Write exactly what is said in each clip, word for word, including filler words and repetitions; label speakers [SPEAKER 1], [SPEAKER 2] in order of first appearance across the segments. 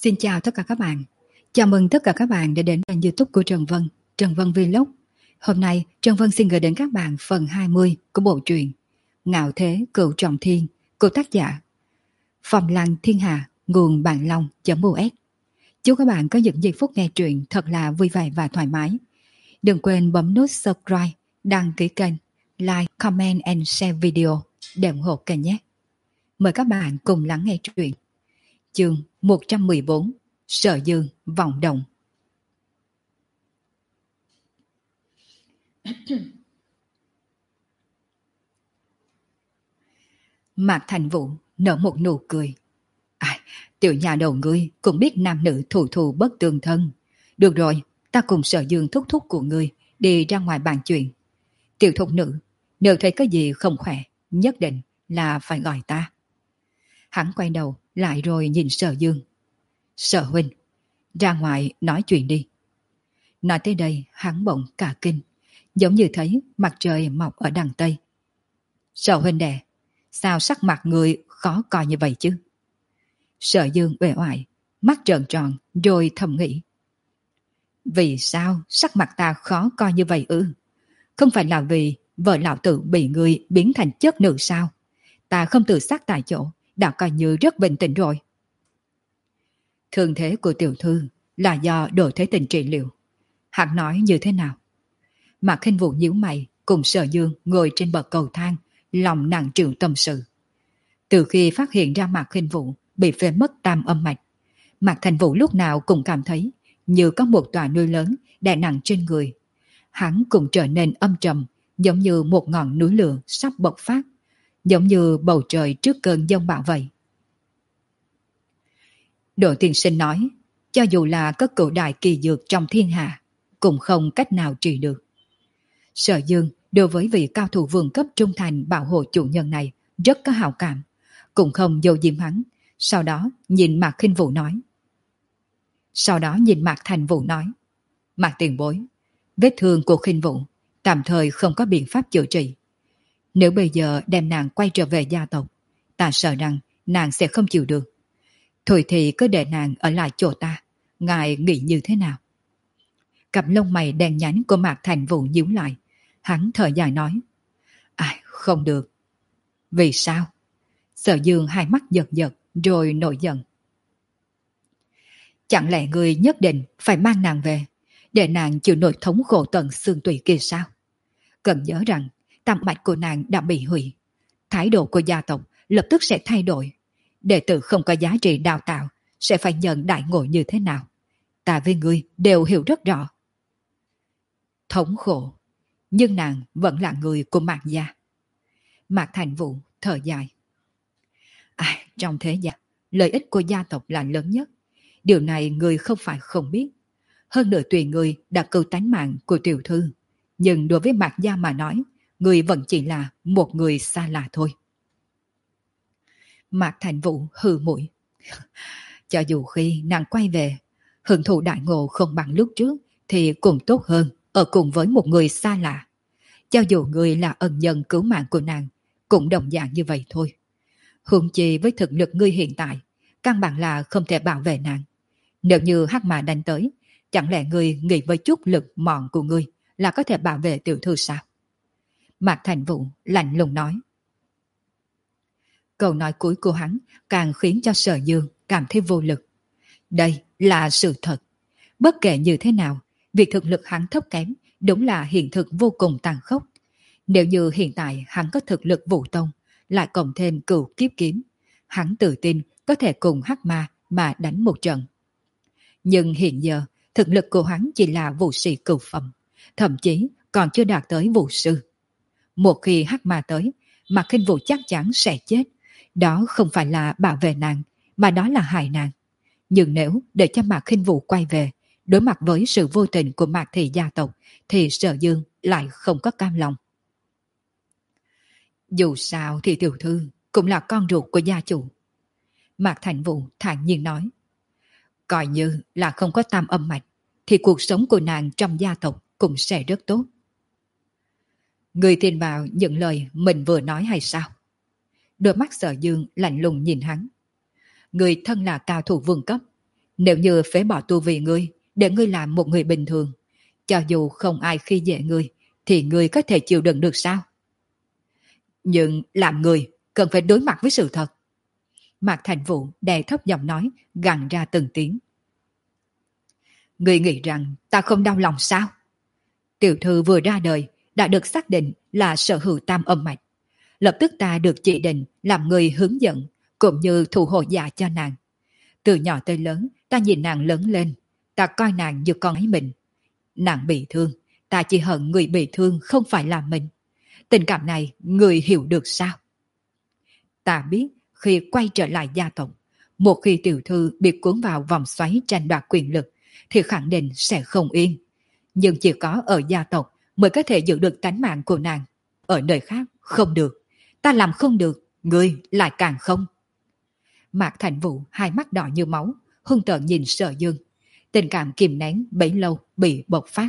[SPEAKER 1] Xin chào tất cả các bạn. Chào mừng tất cả các bạn đã đến kênh YouTube của Trần Vân, Trần Vân Vlog. Hôm nay, Trần Vân xin gửi đến các bạn phần hai mươi của bộ truyện Ngạo Thế Cửu Trọng Thiên của tác giả Phong Lăng Thiên Hà, nguồn Bạn Long.us. Chúc các bạn có những giây phút nghe truyện thật là vui vẻ và thoải mái. Đừng quên bấm nút subscribe, đăng ký kênh, like, comment and share video để ủng hộ kênh nhé. Mời các bạn cùng lắng nghe truyện. Chương một trăm mười bốn, Sở Dương vọng động. Mạc Thành Vũ nở một nụ cười. À, tiểu nhà đầu ngươi cũng biết nam nữ thù thù bất tương thân. Được rồi, ta cùng Sở Dương thúc thúc của ngươi đi ra ngoài bàn chuyện. Tiểu thục nữ, nếu thấy cái gì không khỏe, nhất định là phải gọi ta. Hắn quay đầu lại rồi nhìn Sở Dương. Sở huynh, ra ngoài nói chuyện đi. Nói tới đây hắn bỗng cả kinh, giống như thấy mặt trời mọc ở đằng Tây. Sở huynh đệ, sao sắc mặt người khó coi như vậy chứ? Sở Dương uể oải, mắt trợn tròn rồi thầm nghĩ. Vì sao sắc mặt ta khó coi như vậy ư? Không phải là vì vợ lão tử bị người biến thành chất nữ sao? Ta không tự sát tại chỗ, đã coi như rất bình tĩnh rồi. Thương thế của tiểu thư là do đổi thế tình trị liệu. Hắn nói như thế nào? Mạc Khinh Vũ nhíu mày cùng Sở Dương ngồi trên bậc cầu thang, lòng nặng trĩu tâm sự. Từ khi phát hiện ra Mạc Khinh Vũ bị phế mất tam âm mạch, Mạc Thành Vũ lúc nào cũng cảm thấy như có một tòa núi lớn đè nặng trên người. Hắn cũng trở nên âm trầm, giống như một ngọn núi lửa sắp bộc phát, giống như bầu trời trước cơn giông bão vậy. Đỗ tiên sinh nói, cho dù là có cửu đại kỳ dược trong thiên hạ, cũng không cách nào trị được. Sở Dương đối với vị cao thủ vườn cấp trung thành bảo hộ chủ nhân này rất có hảo cảm, cũng không dâu diếm hắn. Sau đó nhìn Mạc Khinh Vũ nói. Sau đó nhìn Mạc Thành Vũ nói, Mạc tiền bối, vết thương của Khinh Vũ tạm thời không có biện pháp chữa trị. Nếu bây giờ đem nàng quay trở về gia tộc, ta sợ rằng nàng sẽ không chịu được. Thôi thì cứ để nàng ở lại chỗ ta, ngài nghĩ như thế nào? Cặp lông mày đen nhánh của Mạc Thành Vũ nhíu lại, hắn thở dài nói. À, không được. Vì sao? Sở Dương hai mắt giật giật rồi nổi giận. Chẳng lẽ người nhất định phải mang nàng về, để nàng chịu nỗi thống khổ tận xương tủy kia sao? Cần nhớ rằng tam mạch của nàng đã bị hủy, thái độ của gia tộc lập tức sẽ thay đổi. Đệ tử không có giá trị đào tạo sẽ phải nhận đại ngộ như thế nào? Ta với ngươi đều hiểu rất rõ. Thống khổ, nhưng nàng vẫn là người của Mạc gia. Mạc Thành Vũ thở dài. À, trong thế gian, lợi ích của gia tộc là lớn nhất. Điều này người không phải không biết. Hơn nữa tùy người đã cứu tánh mạng của tiểu thư. Nhưng đối với Mạc gia mà nói, người vẫn chỉ là một người xa lạ thôi. Mạc Thành Vũ hừ mũi. Cho dù khi nàng quay về, hưởng thụ đại ngộ không bằng lúc trước, thì cũng tốt hơn ở cùng với một người xa lạ. Cho dù người là ân nhân cứu mạng của nàng, cũng đồng dạng như vậy thôi. Huống chi với thực lực ngươi hiện tại, căn bản là không thể bảo vệ nàng. Nếu như hắc mà đánh tới, chẳng lẽ ngươi nghĩ với chút lực mọn của ngươi là có thể bảo vệ tiểu thư sao? Mạc Thành Vũ lạnh lùng nói. Câu nói cuối của hắn càng khiến cho Sở Dương cảm thấy vô lực. Đây là sự thật. Bất kể như thế nào, việc thực lực hắn thấp kém đúng là hiện thực vô cùng tàn khốc. Nếu như hiện tại hắn có thực lực vũ tông, lại cộng thêm cửu kiếp kiếm, hắn tự tin có thể cùng hắc ma mà đánh một trận. Nhưng hiện giờ, thực lực của hắn chỉ là vũ sĩ cửu phẩm, thậm chí còn chưa đạt tới vũ sư. Một khi hắc ma tới, Mạc Khinh Vũ chắc chắn sẽ chết. Đó không phải là bảo vệ nàng, mà đó là hại nàng. Nhưng nếu để cho Mạc Khinh Vũ quay về, đối mặt với sự vô tình của Mạc thị gia tộc, thì Sở Dương lại không có cam lòng. Dù sao thì tiểu thư cũng là con ruột của gia chủ. Mạc Thành Vũ thản nhiên nói. Coi như là không có tam âm mạch, thì cuộc sống của nàng trong gia tộc cũng sẽ rất tốt. Người tin vào những lời mình vừa nói hay sao? Đôi mắt Sở Dương lạnh lùng nhìn hắn. Người thân là cao thủ vương cấp, Nếu như phế bỏ tu vì ngươi, để ngươi làm một người bình thường, cho dù không ai khi dễ ngươi, thì ngươi có thể chịu đựng được sao? Nhưng làm người cần phải đối mặt với sự thật. Mạc Thành Vũ đè thấp giọng nói, gằn ra từng tiếng. Ngươi nghĩ rằng ta không đau lòng sao? Tiểu thư vừa ra đời đã được xác định là sở hữu tam âm mạch. Lập tức ta được chỉ định làm người hướng dẫn cũng như thủ hộ giả cho nàng. Từ nhỏ tới lớn ta nhìn nàng lớn lên, ta coi nàng như con ấy mình. Nàng bị thương, ta chỉ hận người bị thương không phải là mình. Tình cảm này người hiểu được sao? Ta biết khi quay trở lại gia tộc, một khi tiểu thư bị cuốn vào vòng xoáy tranh đoạt quyền lực thì khẳng định sẽ không yên. Nhưng chỉ có ở gia tộc mới có thể giữ được tánh mạng của nàng. Ở nơi khác không được. Ta làm không được, ngươi lại càng không. Mạc Thành Vũ hai mắt đỏ như máu, hung tợn nhìn Sở Dương. Tình cảm kìm nén bấy lâu bị bộc phát.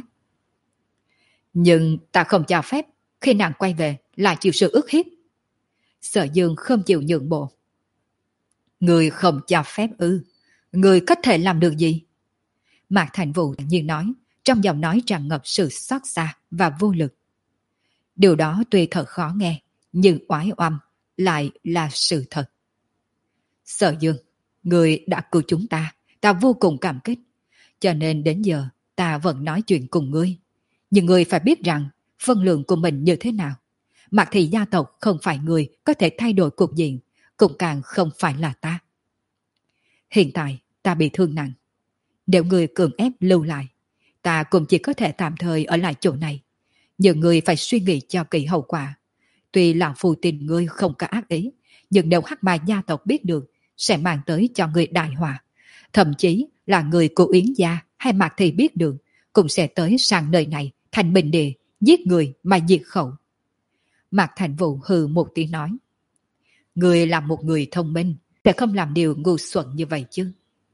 [SPEAKER 1] Nhưng ta không cho phép khi nàng quay về lại chịu sự ức hiếp. Sở Dương không chịu nhượng bộ. Người không cho phép ư? Người có thể làm được gì? Mạc Thành Vũ như nói, trong giọng nói tràn ngập sự xót xa và vô lực. Điều đó tuy thật khó nghe, nhưng oái oăm lại là sự thật. Sở Dương, người đã cứu chúng ta, ta vô cùng cảm kích. Cho nên đến giờ ta vẫn nói chuyện cùng ngươi. Nhưng ngươi phải biết rằng phân lượng của mình như thế nào. Mặc thì gia tộc không phải người có thể thay đổi cục diện, cũng càng không phải là ta. Hiện tại ta bị thương nặng. Nếu ngươi cường ép lưu lại, ta cũng chỉ có thể tạm thời ở lại chỗ này. Nhưng ngươi phải suy nghĩ cho kỹ hậu quả. Tuy lão phu tin ngươi không có ác ý, nhưng nếu hắc ma gia tộc biết được, sẽ mang tới cho ngươi đại họa. Thậm chí là người của Yến gia hay Mạc Thị biết được, cũng sẽ tới sang nơi này thành bình địa, giết người mà diệt khẩu. Mạc Thành Vũ hừ một tiếng nói. Ngươi là một người thông minh, sẽ không làm điều ngu xuẩn như vậy chứ.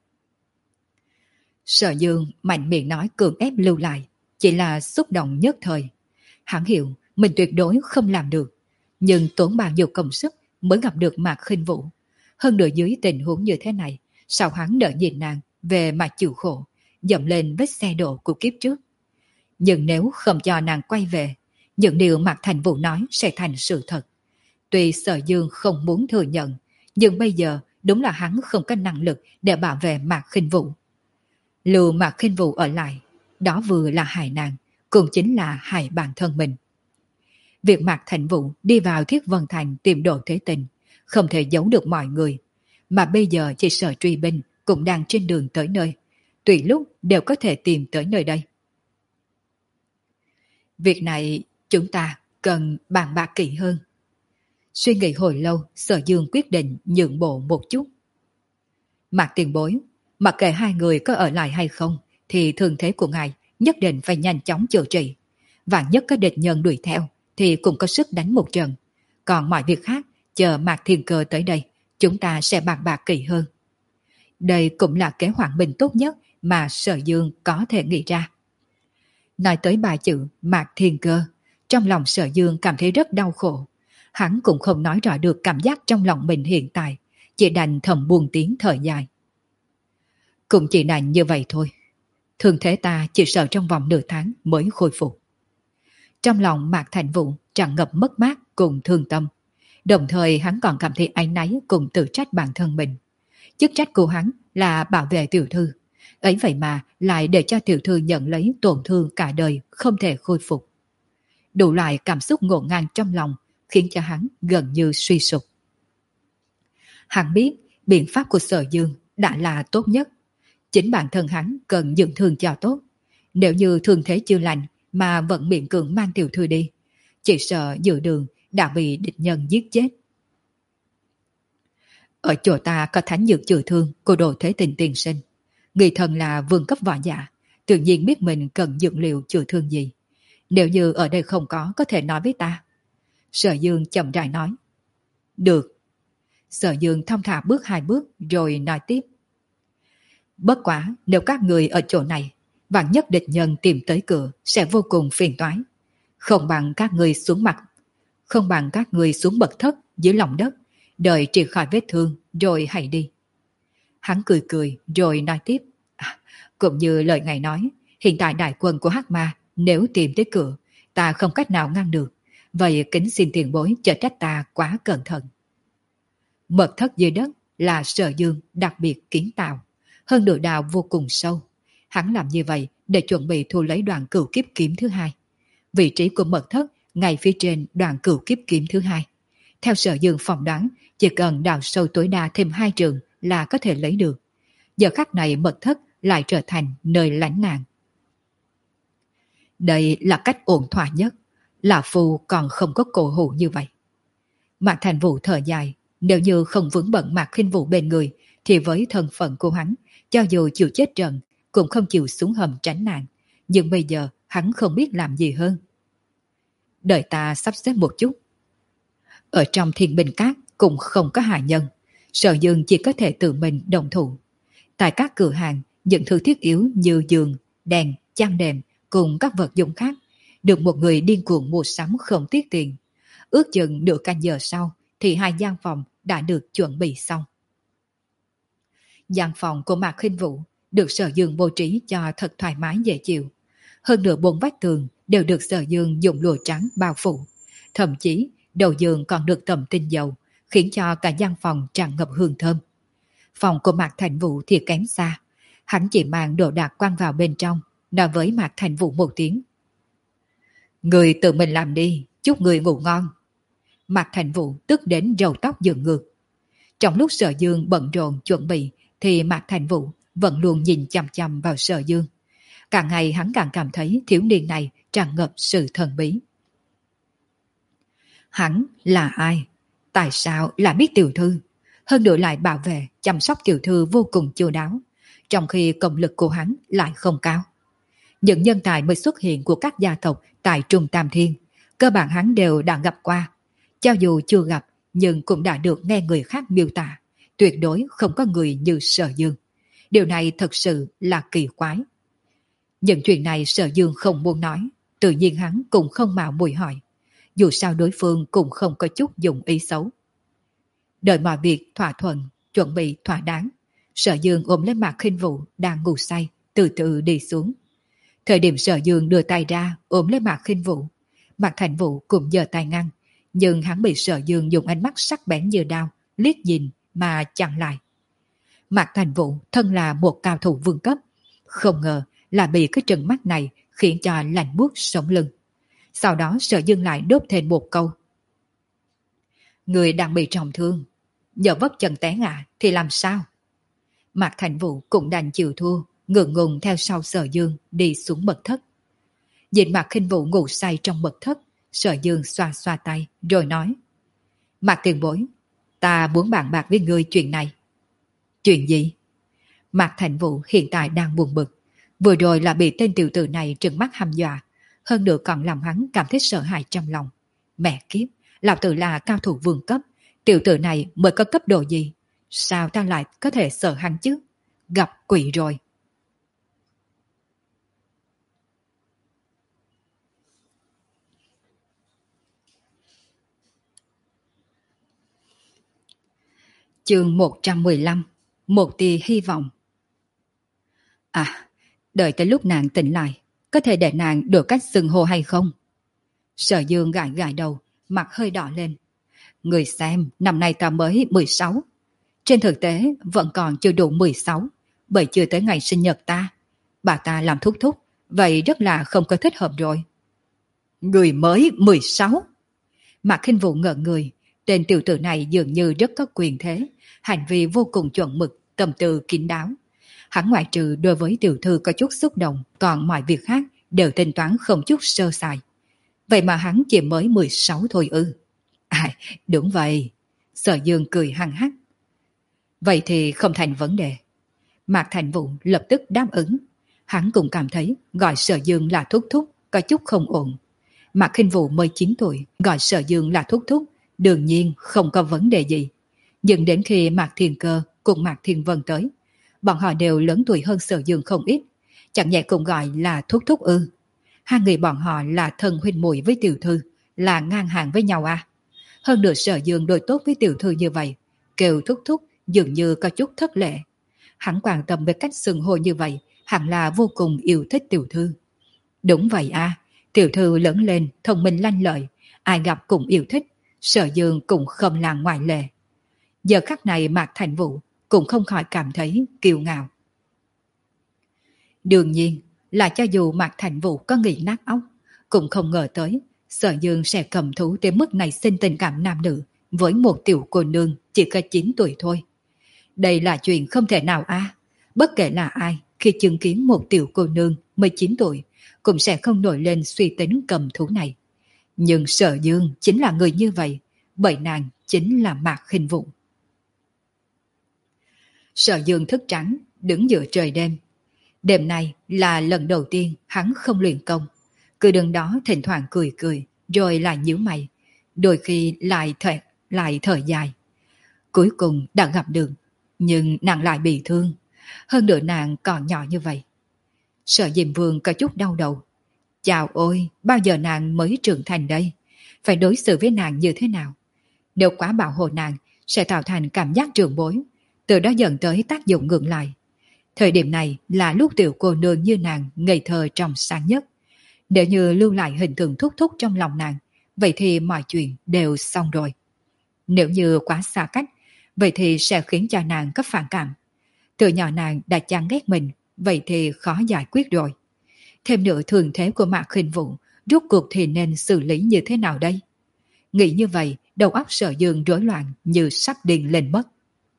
[SPEAKER 1] Sở Dương mạnh miệng nói cường ép lưu lại, chỉ là xúc động nhất thời. Hắn hiểu mình tuyệt đối không làm được, nhưng tốn bao nhiêu công sức mới gặp được Mạc Khinh Vũ. Hơn nữa dưới tình huống như thế này, sao hắn đợi nhìn nàng về mà chịu khổ, dậm lên vết xe đổ của kiếp trước. Nhưng nếu không cho nàng quay về, những điều Mạc Thành Vũ nói sẽ thành sự thật. Tuy Sở Dương không muốn thừa nhận, nhưng bây giờ đúng là hắn không có năng lực để bảo vệ Mạc Khinh Vũ. Lưu Mạc Khinh Vũ ở lại, đó vừa là hại nàng, cũng chính là hại bản thân mình. Việc Mạc Thành Vũ đi vào Thiết Vân Thành tìm Đỗ Thế Tình, không thể giấu được mọi người, mà bây giờ chỉ sợ truy binh cũng đang trên đường tới nơi, tùy lúc đều có thể tìm tới nơi đây. Việc này chúng ta cần bàn bạc kỹ hơn. Suy nghĩ hồi lâu, Sở Dương quyết định nhượng bộ một chút. Mạc tiền bối, mặc kệ hai người có ở lại hay không, thì thương thế của ngài nhất định phải nhanh chóng chữa trị. Và nhất có địch nhân đuổi theo, thì cũng có sức đánh một trận. Còn mọi việc khác, chờ Mạc Thiên Cơ tới đây, chúng ta sẽ bàn bạc kỹ hơn. Đây cũng là kế hoạch bình tốt nhất mà Sở Dương có thể nghĩ ra. Nói tới ba chữ Mạc Thiên Cơ, trong lòng Sở Dương cảm thấy rất đau khổ. Hắn cũng không nói rõ được cảm giác trong lòng mình hiện tại, chỉ đành thầm buông tiếng thở dài. Cũng chỉ đành như vậy thôi. Thương thế ta chỉ sợ trong vòng nửa tháng mới khôi phục. Trong lòng Mạc Thành Vũ tràn ngập mất mát cùng thương tâm. Đồng thời hắn còn cảm thấy áy náy cùng tự trách bản thân mình. Chức trách của hắn là bảo vệ tiểu thư. Ấy vậy mà lại để cho tiểu thư nhận lấy tổn thương cả đời không thể khôi phục. Đủ loại cảm xúc ngổn ngang trong lòng khiến cho hắn gần như suy sụp. Hắn biết biện pháp của Sở Dương đã là tốt nhất. Chính bản thân hắn cần dưỡng thương cho tốt. Nếu như thương thế chưa lành mà vẫn miệng cường mang tiểu thư đi, chỉ sợ giữa đường đã bị địch nhân giết chết. Ở chỗ ta có thánh dược chữa thương của Đồ Thế Tình tiền sinh. Người thần là vương cấp võ giả, tự nhiên biết mình cần dược liệu chữa thương gì. Nếu như ở đây không có, có thể nói với ta. Sở Dương chậm rãi nói. Được. Sở Dương thong thả bước hai bước rồi nói tiếp. Bất quá nếu các người ở chỗ này, vạn nhất địch nhân tìm tới cửa sẽ vô cùng phiền toái. Không bằng các người xuống mặt, không bằng các người xuống bậc thất dưới lòng đất, đợi trị khỏi vết thương rồi hãy đi. Hắn cười cười rồi nói tiếp. Cũng như lời ngài nói, hiện tại đại quân của Hắc Ma nếu tìm tới cửa, ta không cách nào ngăn được. Vậy kính xin tiền bối chớ trách ta quá cẩn thận. Mật thất dưới đất là Sở Dương đặc biệt kiến tạo, hơn nữa đào vô cùng sâu. Hắn làm như vậy để chuẩn bị thu lấy đoạn cửu kiếp kiếm thứ hai. Vị trí của mật thất ngay phía trên đoạn cửu kiếp kiếm thứ hai. Theo Sở Dương phỏng đoán, chỉ cần đào sâu tối đa thêm hai trường là có thể lấy được. Giờ khắc này mật thất lại trở thành nơi lánh nạn. Đây là cách ổn thỏa nhất. Lão Phu còn không có cổ hủ như vậy. Mạc Thành Vũ thở dài, nếu như không vướng bận Mạc Khinh Vũ bên người, thì với thân phận của hắn, cho dù chịu chết trận, cũng không chịu xuống hầm tránh nạn. Nhưng bây giờ hắn không biết làm gì hơn. Đợi ta sắp xếp một chút. Ở trong Thiên Bình Các cũng không có hạ nhân, Sở Dương chỉ có thể tự mình động thủ. Tại các cửa hàng, những thứ thiết yếu như giường, đèn, chăn đệm cùng các vật dụng khác được một người điên cuồng mua sắm không tiếc tiền. Ước chừng nửa canh giờ sau thì hai gian phòng đã được chuẩn bị xong. Gian phòng của Mạc Khinh Vũ được Sở Dương bố trí cho thật thoải mái dễ chịu. Hơn nửa bốn vách tường đều được Sở Dương dùng lụa trắng bao phủ. Thậm chí đầu giường còn được tẩm tinh dầu, khiến cho cả gian phòng tràn ngập hương thơm. Phòng của Mạc Thành Vũ thì kém xa. Hắn chỉ mang đồ đạc quăng vào bên trong, nói với Mạc Thành Vũ một tiếng. Người tự mình làm đi, chúc người ngủ ngon. Mạc Thành Vũ tức đến râu tóc dựng ngược. Trong lúc Sở Dương bận rộn chuẩn bị, thì Mạc Thành Vũ vẫn luôn nhìn chằm chằm vào Sở Dương. Càng ngày hắn càng cảm thấy thiếu niên này tràn ngập sự thần bí. Hắn là ai? Tại sao lại biết tiểu thư? Hơn nữa lại bảo vệ, chăm sóc tiểu thư vô cùng chu đáo, trong khi công lực của hắn lại không cao. Những nhân tài mới xuất hiện của các gia tộc tại Trung Tam Thiên, cơ bản hắn đều đã gặp qua. Cho dù chưa gặp, nhưng cũng đã được nghe người khác miêu tả. Tuyệt đối không có người như Sở Dương. Điều này thật sự là kỳ quái. Những chuyện này Sở Dương không muốn nói, tự nhiên hắn cũng không mạo muội hỏi. Dù sao đối phương cũng không có chút dụng ý xấu. Đợi mọi việc thỏa thuận, chuẩn bị thỏa đáng, Sở Dương ôm lấy Mạc Khinh Vũ đang ngủ say, từ từ đi xuống. Thời điểm Sở Dương đưa tay ra ôm lấy Mạc Khinh Vũ, Mạc Thành Vũ cũng giơ tay ngăn, nhưng hắn bị Sở Dương dùng ánh mắt sắc bén như đao liếc nhìn mà chặn lại. Mạc Thành Vũ thân là một cao thủ vương cấp, không ngờ là bị cái trừng mắt này khiến cho lạnh buốt sống lưng. Sau đó Sở Dương lại đốt thêm một câu. Người đang bị trọng thương, nhờ vấp chân té ngã thì làm sao? Mạc Thành Vũ cũng đành chịu thua, ngượng ngùng theo sau Sở Dương đi xuống mật thất. Nhìn Mạc Khinh Vũ ngủ say trong mật thất, Sở Dương xoa xoa tay rồi nói. Mạc tiền bối, ta muốn bàn bạc với ngươi chuyện này. Chuyện gì? Mạc Thành Vũ hiện tại đang buồn bực. Vừa rồi là bị tên tiểu tử này trừng mắt hăm dọa, hơn nữa còn làm hắn cảm thấy sợ hãi trong lòng. Mẹ kiếp, lão tử là cao thủ vương cấp, tiểu tử này mới có cấp độ gì? Sao ta lại có thể sợ hắn chứ? Gặp quỷ rồi. Chương một trăm mười lăm. Một tia hy vọng. À, đợi tới lúc nàng tỉnh lại, có thể để nàng được cách xưng hô hay không? Sở Dương gãi gãi đầu, mặt hơi đỏ lên. Người xem, năm nay ta mới mười sáu. Trên thực tế vẫn còn chưa đủ mười sáu, bởi chưa tới ngày sinh nhật ta. Bà ta làm thúc thúc, vậy rất là không có thích hợp rồi. Người mới mười sáu? Mạc Khinh Vũ ngỡ người, tên tiểu tử này dường như rất có quyền thế, hành vi vô cùng chuẩn mực, tâm tư kín đáo. Hắn ngoại trừ đối với tiểu thư có chút xúc động, còn mọi việc khác đều tính toán không chút sơ sài. Vậy mà hắn chỉ mới mười sáu thôi ư? À, đúng vậy. Sở Dương cười hăng hắc. Vậy thì không thành vấn đề. Mạc Thành Vũ lập tức đáp ứng. Hắn cũng cảm thấy gọi Sở Dương là thúc thúc có chút không ổn. Mạc Khinh Vũ mới chín tuổi, gọi Sở Dương là thúc thúc, đương nhiên không có vấn đề gì. Nhưng đến khi Mạc Thiên Cơ cùng Mạc Thiên Vân tới, bọn họ đều lớn tuổi hơn Sở Dương không ít, chẳng nhẹ cũng gọi là thúc thúc ư? Hai người bọn họ là thân huynh muội với tiểu thư, là ngang hàng với nhau à? Hơn nữa Sở Dương đối tốt với tiểu thư như vậy, kêu thúc thúc dường như có chút thất lễ. hắn quan tâm về cách xưng hô như vậy, hẳn là vô cùng yêu thích tiểu thư. Đúng vậy à, tiểu thư lớn lên, thông minh lanh lợi, ai gặp cũng yêu thích, Sở Dương cũng không là ngoại lệ. Giờ khắc này Mạc Thành Vũ cũng không khỏi cảm thấy kiêu ngạo. Đương nhiên là cho dù Mạc Thành Vũ có nghĩ nát óc, cũng không ngờ tới Sở Dương sẽ cầm thú tới mức này sinh tình cảm nam nữ với một tiểu cô nương chỉ có chín tuổi thôi. Đây là chuyện không thể nào a à. Bất kể là ai, khi chứng kiến một tiểu cô nương mười chín tuổi, cũng sẽ không nổi lên suy tính cầm thú này. Nhưng Sở Dương chính là người như vậy, bởi nàng chính là Mạc Khinh Vũ. Sở Dương thức trắng, đứng giữa trời đêm. Đêm này là lần đầu tiên hắn không luyện công. Cứ đứng đó thỉnh thoảng cười cười, rồi lại nhíu mày, đôi khi lại thở, lại thở dài. Cuối cùng đã gặp được, nhưng nàng lại bị thương. Hơn nữa nàng còn nhỏ như vậy. Sở Diêm Vương có chút đau đầu. Chào ôi, bao giờ nàng mới trưởng thành đây? Phải đối xử với nàng như thế nào? Nếu quá bảo hộ nàng, sẽ tạo thành cảm giác trưởng bối, từ đó dẫn tới tác dụng ngược lại. Thời điểm này là lúc tiểu cô nương như nàng ngây thơ trong sáng nhất. Nếu như lưu lại hình tượng thúc thúc trong lòng nàng, vậy thì mọi chuyện đều xong rồi. Nếu như quá xa cách, vậy thì sẽ khiến cho nàng có phản cảm. Từ nhỏ nàng đã chán ghét mình, vậy thì khó giải quyết rồi. Thêm nữa thường thế của Mạc Khinh Vũ, rốt cuộc thì nên xử lý như thế nào đây? Nghĩ như vậy, đầu óc Sở Dương rối loạn như sắp điên lên mất.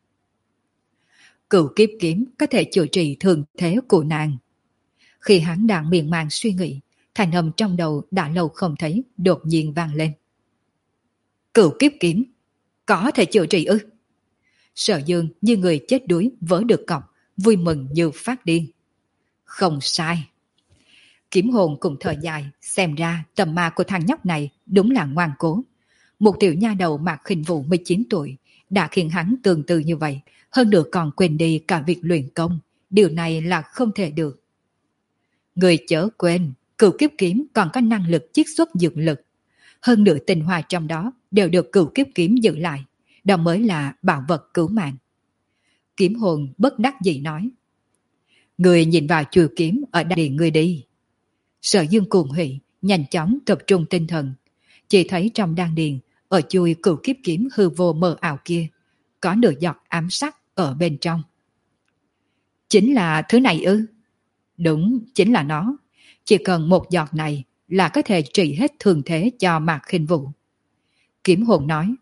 [SPEAKER 1] Cửu kiếp kiếm có thể chữa trị thường thế của nàng. Khi hắn đang miên man suy nghĩ, thành âm trong đầu đã lâu không thấy đột nhiên vang lên. Cửu kiếp kiếm có thể chữa trị ư? Sở Dương như người chết đuối vớ được cọc, vui mừng như phát điên. Không sai. Kiếm hồn cùng thở dài, xem ra tầm ma của thằng nhóc này đúng là ngoan cố. Một tiểu nha đầu Mạc Khinh Vũ mười chín tuổi đã khiến hắn tương tự như vậy, hơn nữa còn quên đi cả việc luyện công. Điều này là không thể được. Người chớ quên, cửu kiếp kiếm còn có năng lực chiết xuất dược lực. Hơn nữa tinh hoa trong đó đều được cửu kiếp kiếm giữ lại. Đó mới là bảo vật cứu mạng. Kiếm hồn bất đắc dĩ nói. Người nhìn vào chùi kiếm ở đan điền người đi. Sở Dương cuồng hỉ, nhanh chóng tập trung tinh thần. Chỉ thấy trong đan điền, ở chui cửu kiếp kiếm hư vô mờ ảo kia, có nửa giọt ám sắc ở bên trong. Chính là thứ này ư? Đúng, chính là nó. Chỉ cần một giọt này là có thể trị hết thường thế cho Mạc Khinh Vũ. Kiếm hồn nói.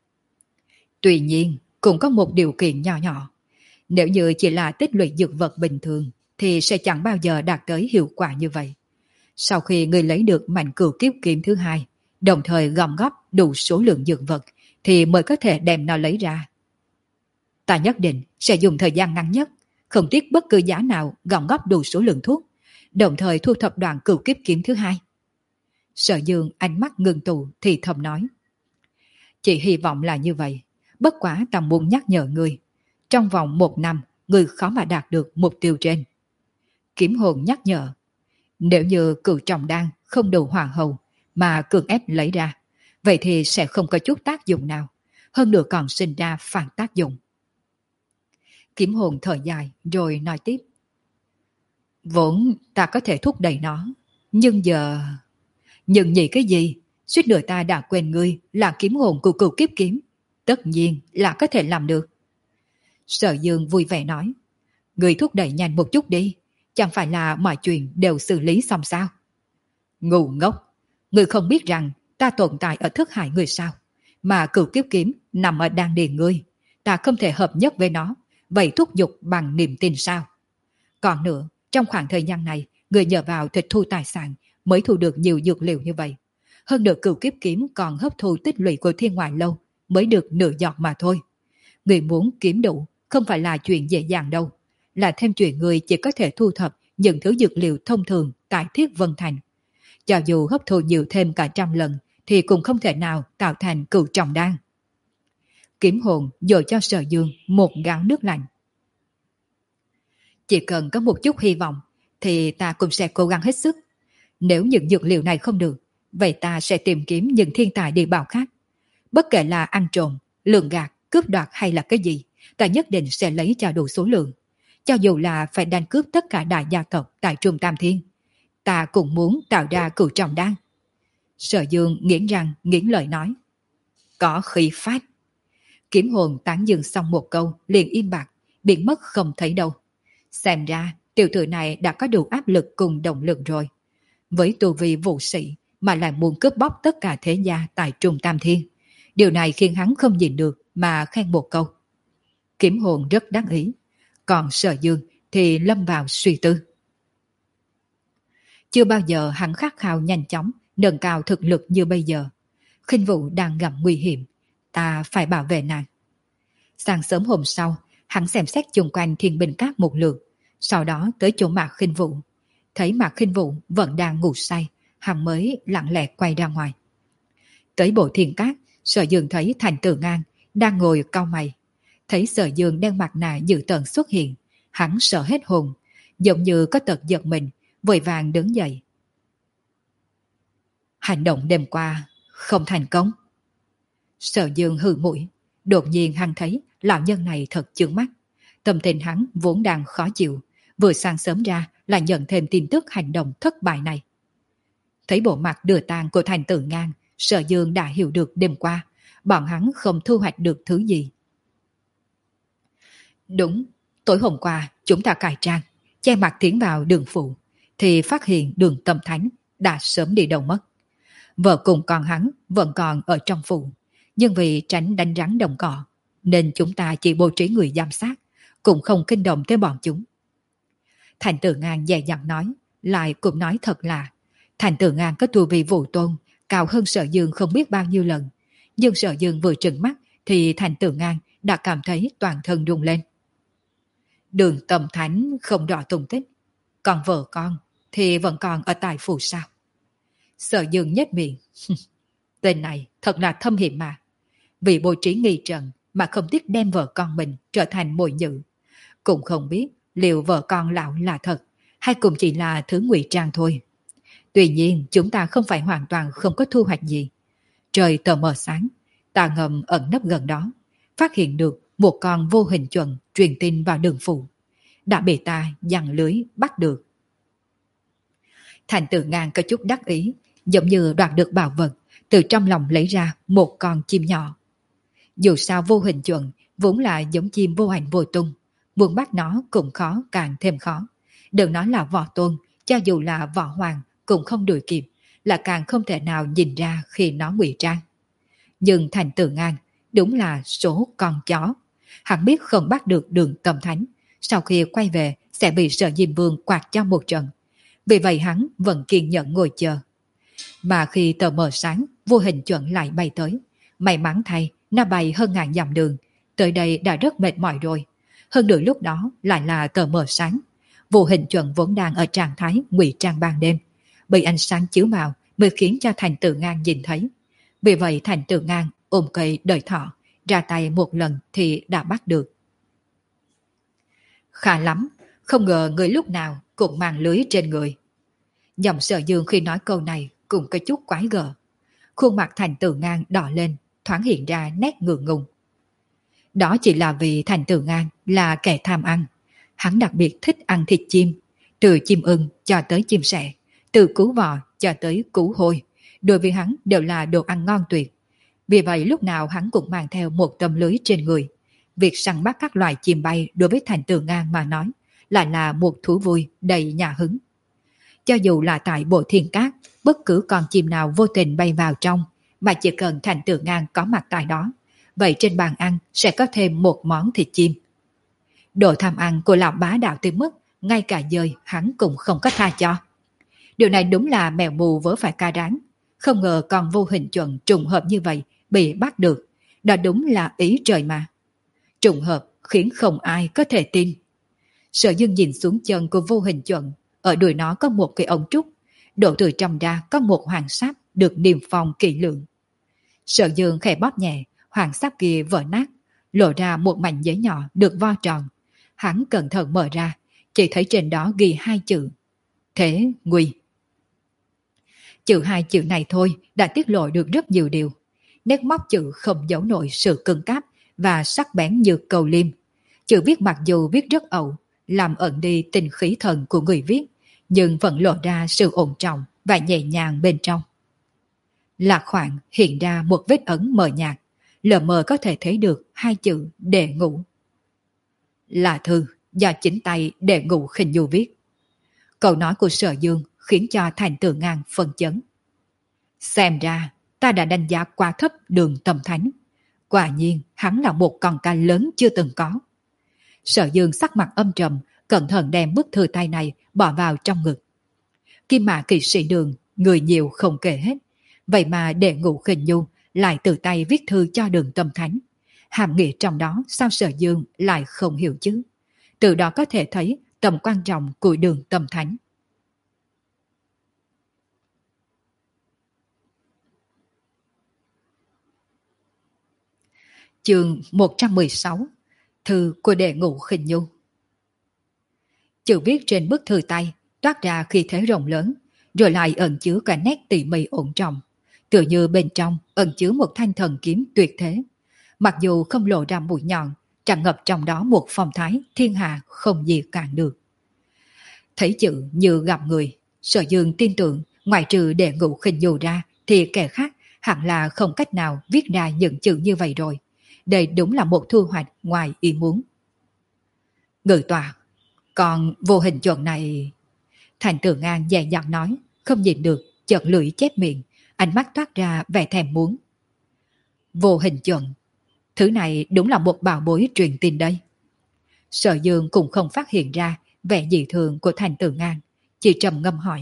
[SPEAKER 1] Tuy nhiên, cũng có một điều kiện nhỏ nhỏ. Nếu như chỉ là tích lũy dược vật bình thường, thì sẽ chẳng bao giờ đạt tới hiệu quả như vậy. Sau khi người lấy được mảnh cửu kiếp kiếm thứ hai, đồng thời gom góp đủ số lượng dược vật, thì mới có thể đem nó lấy ra. Ta nhất định sẽ dùng thời gian ngắn nhất, không tiếc bất cứ giá nào gom góp đủ số lượng thuốc, đồng thời thu thập đoạn cửu kiếp kiếm thứ hai. Sở Dương ánh mắt ngưng tụ thì thầm nói. Chỉ hy vọng là như vậy, bất quá ta muốn nhắc nhở người. Trong vòng một năm, người khó mà đạt được mục tiêu trên. Kiếm hồn nhắc nhở. Nếu như cửu trọng đan không đủ hòa hậu mà cường ép lấy ra, vậy thì sẽ không có chút tác dụng nào, hơn nữa còn sinh ra phản tác dụng. Kiếm hồn thở dài rồi nói tiếp. Vốn ta có thể thúc đẩy nó, nhưng giờ... Nhưng nhị cái gì? Suýt nữa ta đã quên ngươi là kiếm hồn của cửu kiếp kiếm. Tất nhiên là có thể làm được. Sở Dương vui vẻ nói. Ngươi thúc đẩy nhanh một chút đi, chẳng phải là mọi chuyện đều xử lý xong sao? Ngu ngốc, ngươi không biết rằng ta tồn tại ở thức hải ngươi sao? Mà cửu kiếp kiếm nằm ở đan điền ngươi, ta không thể hợp nhất với nó, vậy thúc giục bằng niềm tin sao? Còn nữa, trong khoảng thời gian này, ngươi nhờ vào tịch thu tài sản mới thu được nhiều dược liệu như vậy. Hơn nữa cửu kiếp kiếm còn hấp thu tích lũy của thiên ngoại lâu mới được nửa giọt mà thôi. Ngươi muốn kiếm đủ không phải là chuyện dễ dàng đâu, là thêm chuyện ngươi chỉ có thể thu thập những thứ dược liệu thông thường tại Thiết Vân Thành. Cho dù hấp thu nhiều thêm cả trăm lần thì cũng không thể nào tạo thành cửu trọng đan. Kiếm hồn dội cho Sở Dương một gáo nước lạnh. Chỉ cần có một chút hy vọng thì ta cũng sẽ cố gắng hết sức. Nếu những dược liệu này không được, vậy ta sẽ tìm kiếm những thiên tài địa bảo khác. Bất kể là ăn trộm, lường gạt, cướp đoạt hay là cái gì, ta nhất định sẽ lấy cho đủ số lượng. cho dù là phải đánh cướp tất cả đại gia tộc tại Trung Tam Thiên, ta cũng muốn tạo ra cửu trọng đan. Sở Dương nghiến răng nghiến lợi nói. Có khí phách. Kiếm hồn tán dương xong một câu liền im bặt, biến mất không thấy đâu. Xem ra tiểu tử này đã có đủ áp lực cùng động lực rồi. Với tu vi vũ sĩ mà lại muốn cướp bóc tất cả thế gia tại Trung Tam Thiên. Điều này khiến hắn không nhìn được mà khen một câu. Kiếm hồn rất đắc ý. Còn Sở Dương thì lâm vào suy tư. Chưa bao giờ hắn khát khao nhanh chóng nâng cao thực lực như bây giờ. Khinh Vũ đang gặp nguy hiểm, ta phải bảo vệ nàng. Sáng sớm hôm sau, hắn xem xét chung quanh Thiên Bình Các một lượt, sau đó tới chỗ Mạc Khinh Vũ. Thấy Mạc Khinh Vũ vẫn đang ngủ say, hắn mới lặng lẽ quay ra ngoài. Tới bộ Thiên Các, Sở Dương thấy Thành Tử Ngang đang ngồi cau mày. Thấy Sở Dương đeo mặt nạ dữ tợn xuất hiện, hắn sợ hết hồn, giống như có tật giật mình, vội vàng đứng dậy. Hành động đêm qua không thành công. Sở Dương hừ mũi, đột nhiên hắn thấy lão nhân này thật chướng mắt. Tâm tình hắn vốn đang khó chịu, vừa sáng sớm ra lại nhận thêm tin tức hành động thất bại này. Thấy bộ mặt đưa tàn của Thành Tử Ngang, Sở Dương đã hiểu được đêm qua bọn hắn không thu hoạch được thứ gì. Đúng, tối hôm qua chúng ta cải trang, che mặt tiến vào đường phụ, thì phát hiện Đường Tâm Thánh đã sớm đi đâu mất. Vợ cùng con hắn vẫn còn ở trong phủ, nhưng vì tránh đánh rắn đồng cỏ, nên chúng ta chỉ bố trí người giám sát, cũng không kinh động tới bọn chúng. Thành Tử Ngang dè dặt nói, lại cũng nói thật là, Thành Tử Ngang có tu vi vũ tôn, cao hơn Sở Dương không biết bao nhiêu lần, nhưng Sở Dương vừa trừng mắt thì Thành Tử Ngang đã cảm thấy toàn thân rung lên. Đường Tâm Thánh không rõ tung tích, còn vợ con thì vẫn còn ở tại phủ sao? Sở Dương nhếch miệng. Tên này thật là thâm hiểm mà. Vì bố trí nghi trận mà không tiếc đem vợ con mình trở thành mồi nhự. Cũng không biết liệu vợ con lão là thật hay cũng chỉ là thứ ngụy trang thôi. Tuy nhiên chúng ta không phải hoàn toàn không có thu hoạch gì. Trời tờ mờ sáng, ta ngầm ẩn nấp gần đó, phát hiện được một con vô hình chuẩn truyền tin vào đường phủ. Đã bị ta giăng lưới bắt được. Thành Tử Ngang có chút đắc ý, giống như đoạt được bảo vật, từ trong lòng lấy ra một con chim nhỏ. Dù sao vô hình chuẩn vốn là giống chim vô ảnh vô tung, muốn bắt nó cũng khó càng thêm khó. Đừng nói là võ tôn, cho dù là võ hoàng cũng không đuổi kịp, là càng không thể nào nhìn ra khi nó ngụy trang. Nhưng Thành Tử Ngang đúng là số con chó. Hắn biết không bắt được Đường Tâm Thánh, sau khi quay về sẽ bị Sở Diêm Vương quạt cho một trận. Vì vậy hắn vẫn kiên nhẫn ngồi chờ. Mà khi tờ mờ sáng, vô hình chuẩn lại bay tới. May mắn thay, nó bay hơn ngàn dặm đường. Tới đây đã rất mệt mỏi rồi. Hơn nữa lúc đó lại là tờ mờ sáng. Vô hình chuẩn vốn đang ở trạng thái ngụy trang ban đêm. Bị ánh sáng chiếu vào mới khiến cho Thành Tử Ngang nhìn thấy. Vì vậy Thành Tử Ngang ôm cây đợi thọ, ra tay một lần thì đã bắt được. Khá lắm, không ngờ người lúc nào cũng mang lưới trên người. Giọng Sở Dương khi nói câu này cũng có chút quái gở. Khuôn mặt Thành Tử Ngang đỏ lên, thoáng hiện ra nét ngượng ngùng. Đó chỉ là vì Thành Tử Ngang là kẻ tham ăn. Hắn đặc biệt thích ăn thịt chim, từ chim ưng cho tới chim sẻ, từ cú vò cho tới cú hôi. Đối với hắn đều là đồ ăn ngon tuyệt. Vì vậy lúc nào hắn cũng mang theo một tấm lưới trên người. Việc săn bắt các loài chim bay đối với Thành Tử Ngang mà nói lại là một thú vui đầy nhã hứng. Cho dù là tại bộ Thiên Cát, bất cứ con chim nào vô tình bay vào trong, mà chỉ cần Thành Tử Ngang có mặt tại đó, vậy trên bàn ăn sẽ có thêm một món thịt chim. Độ tham ăn của lão bá đạo tới mức ngay cả dơi hắn cũng không có tha cho. Điều này đúng là mèo mù vớ phải ca rán. Không ngờ con vô hình chuẩn trùng hợp như vậy bị bắt được. Đó đúng là ý trời mà. Trùng hợp khiến không ai có thể tin. Sở Dương nhìn xuống chân của vô hình chuẩn. Ở đuôi nó có một cái ống trúc. Đổ từ trong ra có một hoàng sáp được niêm phong kỹ lưỡng. Sở Dương khẽ bóp nhẹ, hoàng sáp kia vỡ nát, lộ ra một mảnh giấy nhỏ được vo tròn. Hắn cẩn thận mở ra, chỉ thấy trên đó ghi hai chữ: Thế Nguy. Chữ hai chữ này thôi đã tiết lộ được rất nhiều điều. Nét móc chữ không giấu nổi sự cứng cáp và sắc bén như cầu liêm. Chữ viết mặc dù viết rất ẩu, làm ẩn đi tình khí thần của người viết, nhưng vẫn lộ ra sự ổn trọng và nhẹ nhàng bên trong. Lạc khoảng hiện ra một vết ấn mờ nhạt, lờ mờ có thể thấy được hai chữ Đệ Ngũ. Là thư do chính tay Đệ Ngũ Khinh Du viết. Câu nói của Sở Dương khiến cho Thành Tử Ngang phân chấn. Xem ra ta đã đánh giá quá thấp Đường Tâm Thánh. Quả nhiên hắn là một con ca lớn chưa từng có. Sở Dương sắc mặt âm trầm, cẩn thận đem bức thư tay này bỏ vào trong ngực. Kim Mã kỵ sĩ Đường, người nhiều không kể hết. Vậy mà Đệ Ngũ Khinh Du lại tự tay viết thư cho Đường Tâm Thánh. Hàm nghĩa trong đó sao Sở Dương lại không hiểu chứ? Từ đó có thể thấy tầm quan trọng của Đường Tâm Thánh. Chương một trăm mười sáu. Thư của Đệ Ngũ Khinh Du. Chữ viết trên bức thư tay toát ra khí thế rộng lớn, rồi lại ẩn chứa cả nét tỉ mỉ ổn trọng, tựa như bên trong ẩn chứa một thanh thần kiếm tuyệt thế. Mặc dù không lộ ra mũi nhọn, tràn ngập trong đó một phong thái thiên hạ không gì cản được. Thấy chữ như gặp người, Sở Dương tin tưởng ngoại trừ Đệ Ngũ Khinh Du ra thì kẻ khác hẳn là không cách nào viết ra những chữ như vậy rồi. Đây đúng là một thu hoạch ngoài ý muốn. Ngự tòa, còn vô hình chuẩn này... Thành Tử Ngang dè dặt nói, không nhìn được, chợt lưỡi chép miệng, ánh mắt toát ra vẻ thèm muốn. Vô hình chuẩn, thứ này đúng là một bảo bối truyền tin đây. Sở Dương cũng không phát hiện ra vẻ dị thường của Thành Tử Ngang, chỉ trầm ngâm hỏi.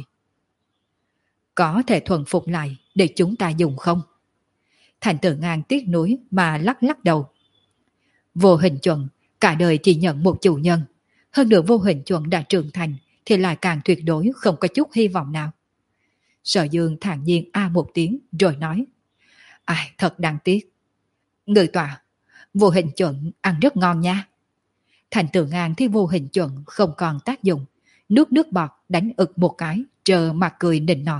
[SPEAKER 1] Có thể thuần phục lại để chúng ta dùng không? Thành Tử Ngang tiếc nuối mà lắc lắc đầu. Vô hình chuẩn, cả đời chỉ nhận một chủ nhân. Hơn nữa vô hình chuẩn đã trưởng thành thì lại càng tuyệt đối không có chút hy vọng nào. Sở Dương thản nhiên a một tiếng rồi nói. Ai, thật đáng tiếc. Người tọa, vô hình chuẩn ăn rất ngon nha. Thành Tử Ngang thì vô hình chuẩn không còn tác dụng. Nước nước bọt đánh ực một cái, trơ mặt cười nịnh nọt.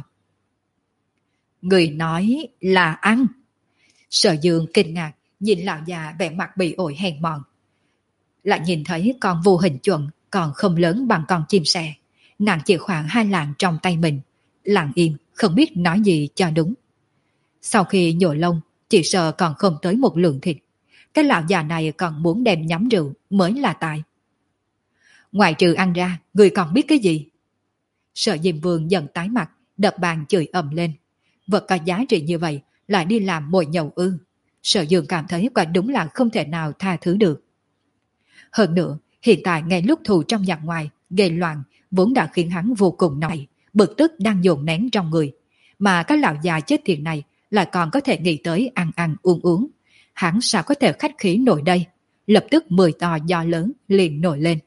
[SPEAKER 1] Người nói là ăn. Sở Dương kinh ngạc, nhìn lão già vẻ mặt bị ổi hèn mòn. Lại nhìn thấy con vô hình chuẩn còn không lớn bằng con chim sẻ. Nàng chỉ khoảng hai lạng trong tay mình, lặng im, không biết nói gì cho đúng. Sau khi nhổ lông, chỉ sợ còn không tới một lượng thịt. Cái lão già này còn muốn đem nhắm rượu mới là tài. Ngoài trừ ăn ra, người còn biết cái gì? Sở Diêm Vương giận tái mặt, đập bàn chửi ầm lên. Vật có giá trị như vậy lại đi làm mồi nhậu ư? Sở Dương cảm thấy quả đúng là không thể nào tha thứ được. Hơn nữa, hiện tại ngay lúc thù trong nhà ngoài gây loạn vốn đã khiến hắn vô cùng nổi, bực tức đang dồn nén trong người, mà cái lão già chết tiệt này lại còn có thể nghĩ tới ăn ăn uống uống. Hắn sao có thể khách khí nổi đây? Lập tức mười to do lớn liền nổi lên.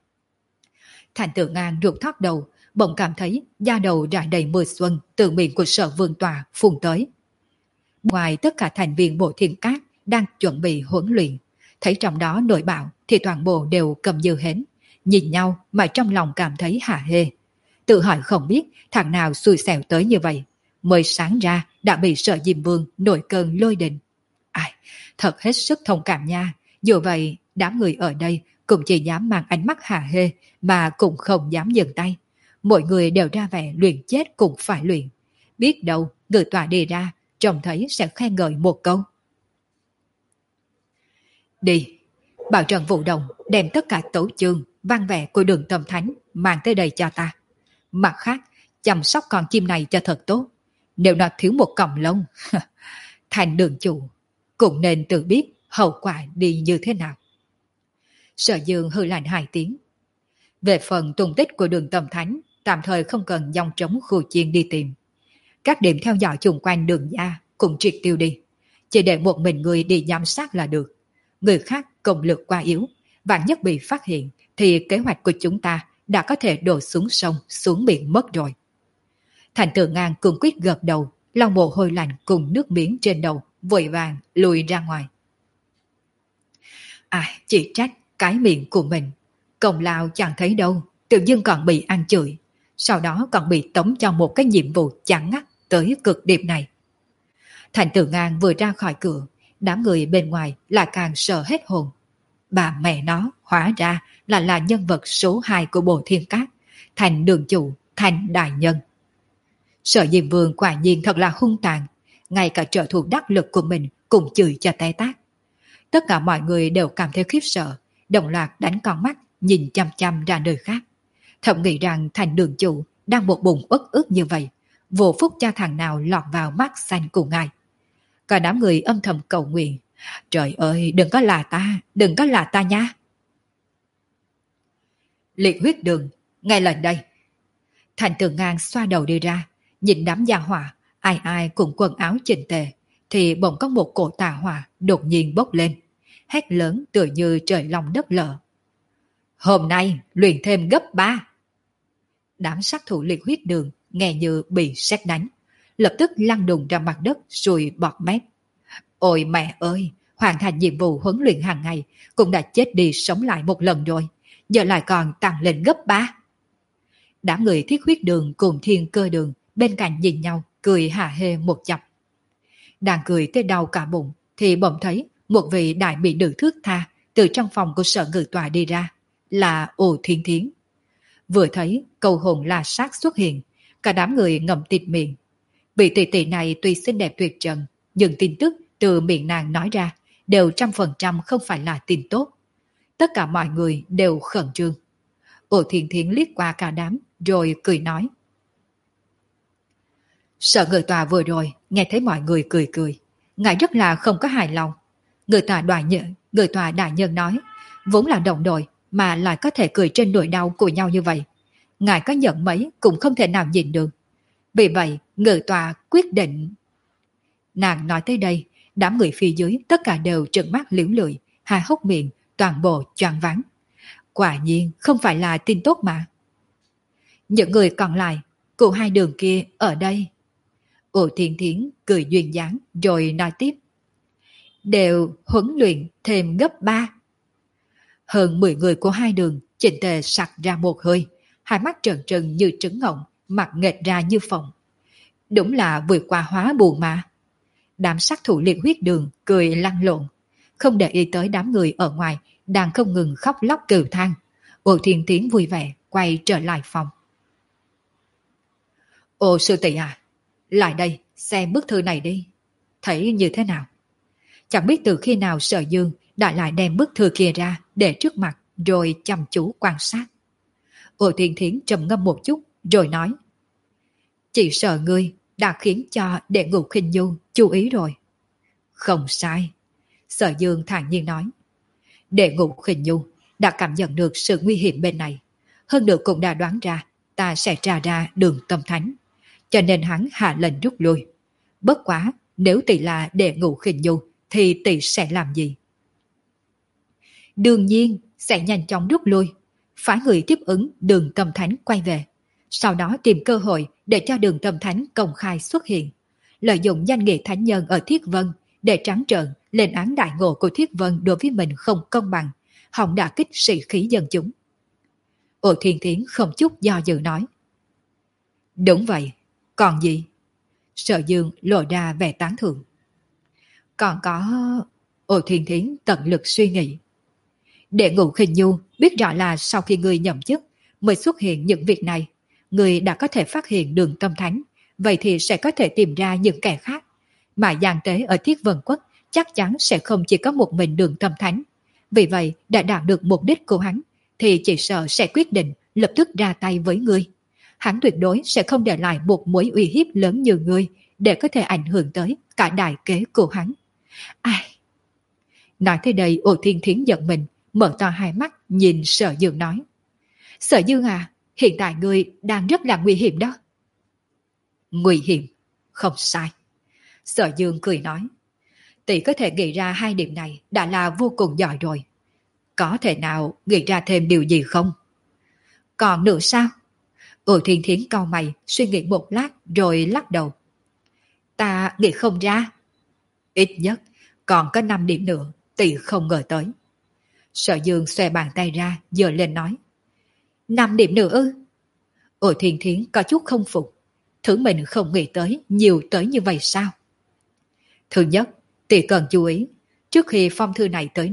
[SPEAKER 1] Thành Tử Ngang ruột thoát đầu, bỗng cảm thấy da đầu rải đầy mưa xuân từ miệng của Sở Vương tòa phun tới. Ngoài tất cả thành viên Bộ Thiên Cát đang chuẩn bị huấn luyện, thấy trong đó nội bạo thì toàn bộ đều cầm dư hến, nhìn nhau mà trong lòng cảm thấy hả hê. Tự hỏi không biết thằng nào xui xẻo tới như vậy, mới sáng ra đã bị Sở Diêm Vương nổi cơn lôi đình. Ai, thật hết sức thông cảm nha. Dù vậy, đám người ở đây cũng chỉ dám mang ánh mắt hả hê mà cũng không dám dừng tay. Mỗi người đều ra vẻ luyện chết cũng phải luyện. Biết đâu người tòa đi ra, trông thấy sẽ khen ngợi một câu. Đi, bảo Trần Vũ Đồng đem tất cả tấu chương, văn vẻ của Đường Tâm Thánh mang tới đây cho ta. Mặt khác, chăm sóc con chim này cho thật tốt. Nếu nó thiếu một cọng lông, thành đường chủ, cũng nên tự biết hậu quả đi như thế nào. Sở Dương hư lạnh hai tiếng. Về phần tung tích của Đường Tâm Thánh, tạm thời không cần dòng trống khu chiên đi tìm. Các điểm theo dõi chung quanh Đường gia cũng triệt tiêu đi. Chỉ để một mình người đi giám sát là được. Người khác công lực quá yếu, vạn nhất bị phát hiện thì kế hoạch của chúng ta đã có thể đổ xuống sông, xuống biển mất rồi. Thành Tử Ngang cương quyết gật đầu, lau mồ hôi lạnh cùng nước miếng trên đầu, vội vàng lùi ra ngoài. À, chỉ trách cái miệng của mình, công lao chẳng thấy đâu, tự dưng còn bị ăn chửi, sau đó còn bị tống cho một cái nhiệm vụ chán ngắt tới cực điểm này. Thành Tử Ngang vừa ra khỏi cửa, đám người bên ngoài lại càng sợ hết hồn. Bà mẹ nó hóa ra là là nhân vật số hai của Bộ Thiên Cát, Thành đường chủ, Thành đại nhân. Sở Diêm Vương quả nhiên thật là hung tàn, ngay cả trợ thủ đắc lực của mình cũng chửi cho té tát. Tất cả mọi người đều cảm thấy khiếp sợ, đồng loạt đánh con mắt nhìn chăm chăm ra nơi khác. Thậm nghĩ rằng Thành đường chủ đang một bụng uất ức như vậy, vô phúc cho thằng nào lọt vào mắt xanh của ngài. Cả đám người âm thầm cầu nguyện, trời ơi đừng có là ta, đừng có là ta nha. Liệt huyết đường, nghe lời đây. Thành Tường Ngang xoa đầu đi ra, nhìn đám gia hỏa, ai ai cũng quần áo chỉnh tề, thì bỗng có một cổ tà hỏa đột nhiên bốc lên, hét lớn tựa như trời lòng đất lở. Hôm nay luyện thêm gấp ba. Đám sát thủ liệt huyết đường nghe như bị sét đánh, lập tức lăn đùng ra mặt đất rồi bọt mép. Ôi mẹ ơi, hoàn thành nhiệm vụ huấn luyện hàng ngày cũng đã chết đi sống lại một lần rồi, giờ lại còn tăng lên gấp ba. Đám người thiết huyết đường cùng thiên cơ đường bên cạnh nhìn nhau cười hà hê một chập. Đang cười tới đau cả bụng thì bỗng thấy một vị đại mỹ nữ thước tha từ trong phòng của sở ngự tòa đi ra, là Ồ Thiên Thiến. Vừa thấy câu hồn la sát xuất hiện, cả đám người ngậm tịt miệng. Vị tỷ tỷ này tuy xinh đẹp tuyệt trần, nhưng tin tức từ miệng nàng nói ra đều trăm phần trăm không phải là tin tốt. Tất cả mọi người đều khẩn trương. Ồ Thiên Thiến liếc qua cả đám rồi cười nói. Sở ngự tòa vừa rồi nghe thấy mọi người cười cười, ngài rất là không có hài lòng. Người tòa đại nhân, người tòa đại nhân nói, vốn là đồng đội mà lại có thể cười trên nỗi đau của nhau như vậy. Ngài có giận mấy cũng không thể nào nhìn được. Vì vậy, ngự tòa quyết định. Nàng nói tới đây, đám người phía dưới tất cả đều trợn mắt liễu lười, hai hốc miệng, toàn bộ choáng váng. Quả nhiên không phải là tin tốt mà. Những người còn lại, cụ hai đường kia ở đây. Ồ Thiên Thiến cười duyên dáng rồi nói tiếp. Đều huấn luyện thêm gấp ba. Hơn mười người của hai đường chỉnh tề sặc ra một hơi, hai mắt trợn trừng như trứng ngỗng, mặt nghệch ra như phồng. Đúng là vượt qua hóa buồn mà. Đám sát thủ liệt huyết đường cười lăn lộn, không để ý tới đám người ở ngoài đang không ngừng khóc lóc kêu than. Ồ Thiên Thiến vui vẻ quay trở lại phòng. Ồ sư tỷ à, lại đây xem bức thư này đi, thấy như thế nào? Chẳng biết từ khi nào Sở Dương đã lại đem bức thư kia ra để trước mặt rồi chăm chú quan sát. Ồ Thiên Thiến trầm ngâm một chút rồi nói. Chỉ sợ ngươi đã khiến cho đệ ngũ khinh nhu chú ý rồi. Không sai, Sở Dương thản nhiên nói. Đệ ngũ khinh nhu đã cảm nhận được sự nguy hiểm bên này, hơn nữa cũng đã đoán ra ta sẽ tra ra đường tâm thánh, cho nên hắn hạ lệnh rút lui. Bất quá nếu tỷ là đệ ngũ khinh nhu thì tỷ sẽ làm gì? Đương nhiên sẽ nhanh chóng rút lui, phái người tiếp ứng đường tâm thánh quay về, sau đó tìm cơ hội để cho đường tâm thánh công khai xuất hiện, lợi dụng danh nghĩa thánh nhân ở Thiết Vân để trắng trợn lên án đại ngộ của Thiết Vân đối với mình không công bằng, hòng đả kích sĩ khí dân chúng. Ồ Thiên Thiến không chút do dự nói. Đúng vậy, còn gì? Sở Dương lộ ra vẻ tán thưởng. Còn có... Ồ Thiên Thiến tận lực suy nghĩ. Đệ ngũ khinh nhu biết rõ là sau khi người nhậm chức mới xuất hiện những việc này, người đã có thể phát hiện đường tâm thánh, vậy thì sẽ có thể tìm ra những kẻ khác. Mà giang tế ở Thiết Vân Quốc chắc chắn sẽ không chỉ có một mình đường tâm thánh. Vì vậy đã đạt được mục đích của hắn thì chỉ sợ sẽ quyết định lập tức ra tay với ngươi. Hắn tuyệt đối sẽ không để lại một mối uy hiếp lớn như ngươi để có thể ảnh hưởng tới cả đại kế của hắn. Ai? Nói tới đây Ồ Thiên Thiến giận mình, mở to hai mắt nhìn Sở Dương nói. Sở Dương à, hiện tại ngươi đang rất là nguy hiểm đó. Nguy hiểm? Không sai. Sở Dương cười nói. Tỷ có thể nghĩ ra hai điểm này đã là vô cùng giỏi rồi. Có thể nào nghĩ ra thêm điều gì không? Còn nữa sao? Ồ Thiên Thiến cau mày suy nghĩ một lát rồi lắc đầu. Ta nghĩ không ra. Ít nhất còn có năm điểm nữa tỷ không ngờ tới. Sở Dương xòe bàn tay ra giơ lên nói. Năm điểm nữa ư? Ồ Thiên Thiến có chút không phục. Thứ mình không nghĩ tới nhiều tới như vậy sao? Thứ nhất, tỷ cần chú ý, trước khi phong thư này tới nơi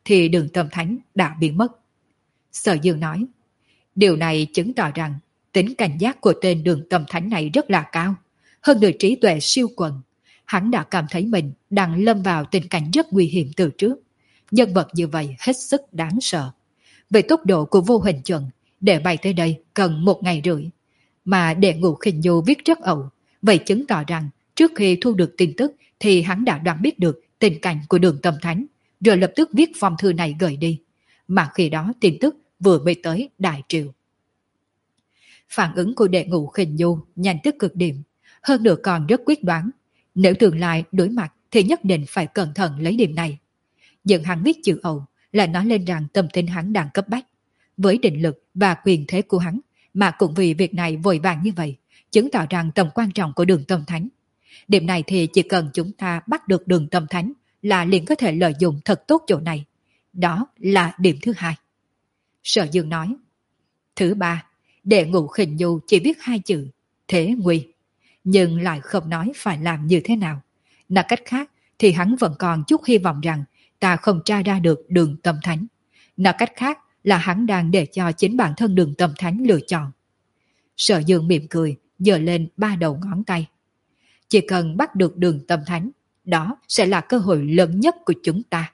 [SPEAKER 1] thì Đường Tâm Thánh đã biến mất. Sở Dương nói, điều này chứng tỏ rằng tính cảnh giác của tên Đường Tâm Thánh này rất là cao, hơn nữa trí tuệ siêu quần. Hắn đã cảm thấy mình đang lâm vào tình cảnh rất nguy hiểm từ trước. Nhân vật như vậy hết sức đáng sợ. Về tốc độ của Vô Hình Chuẩn, để bay tới đây cần một ngày rưỡi. Mà để Ngũ Khinh Nhu viết rất ẩu, vậy chứng tỏ rằng trước khi thu được tin tức thì hắn đã đoán biết được tình cảnh của Đường Tâm Thánh, rồi lập tức viết phong thư này gửi đi. Mà khi đó tin tức vừa mới tới Đại Triều. Phản ứng của đệ Ngũ Khinh Nhu nhanh tức cực điểm, hơn nữa còn rất quyết đoán. Nếu tương lai đối mặt thì nhất định phải cẩn thận lấy điểm này. Nhưng hắn viết chữ ẩu là nói lên rằng tâm tính hắn đang cấp bách. Với định lực và quyền thế của hắn mà cũng vì việc này vội vàng như vậy, chứng tỏ rằng tầm quan trọng của Đường Tâm Thánh. Điểm này thì chỉ cần chúng ta bắt được Đường Tâm Thánh là liền có thể lợi dụng thật tốt chỗ này. Đó là điểm thứ hai. Sở Dương nói. Thứ ba, đệ Ngũ Khinh Nhu chỉ viết hai chữ thế nguy, nhưng lại không nói phải làm như thế nào. Nói cách khác thì hắn vẫn còn chút hy vọng rằng ta không tra ra được Đường Tâm Thánh. Nói cách khác là hắn đang để cho chính bản thân Đường Tâm Thánh lựa chọn. Sở Dương mỉm cười, giơ lên ba đầu ngón tay. Chỉ cần bắt được Đường Tâm Thánh, đó sẽ là cơ hội lớn nhất của chúng ta.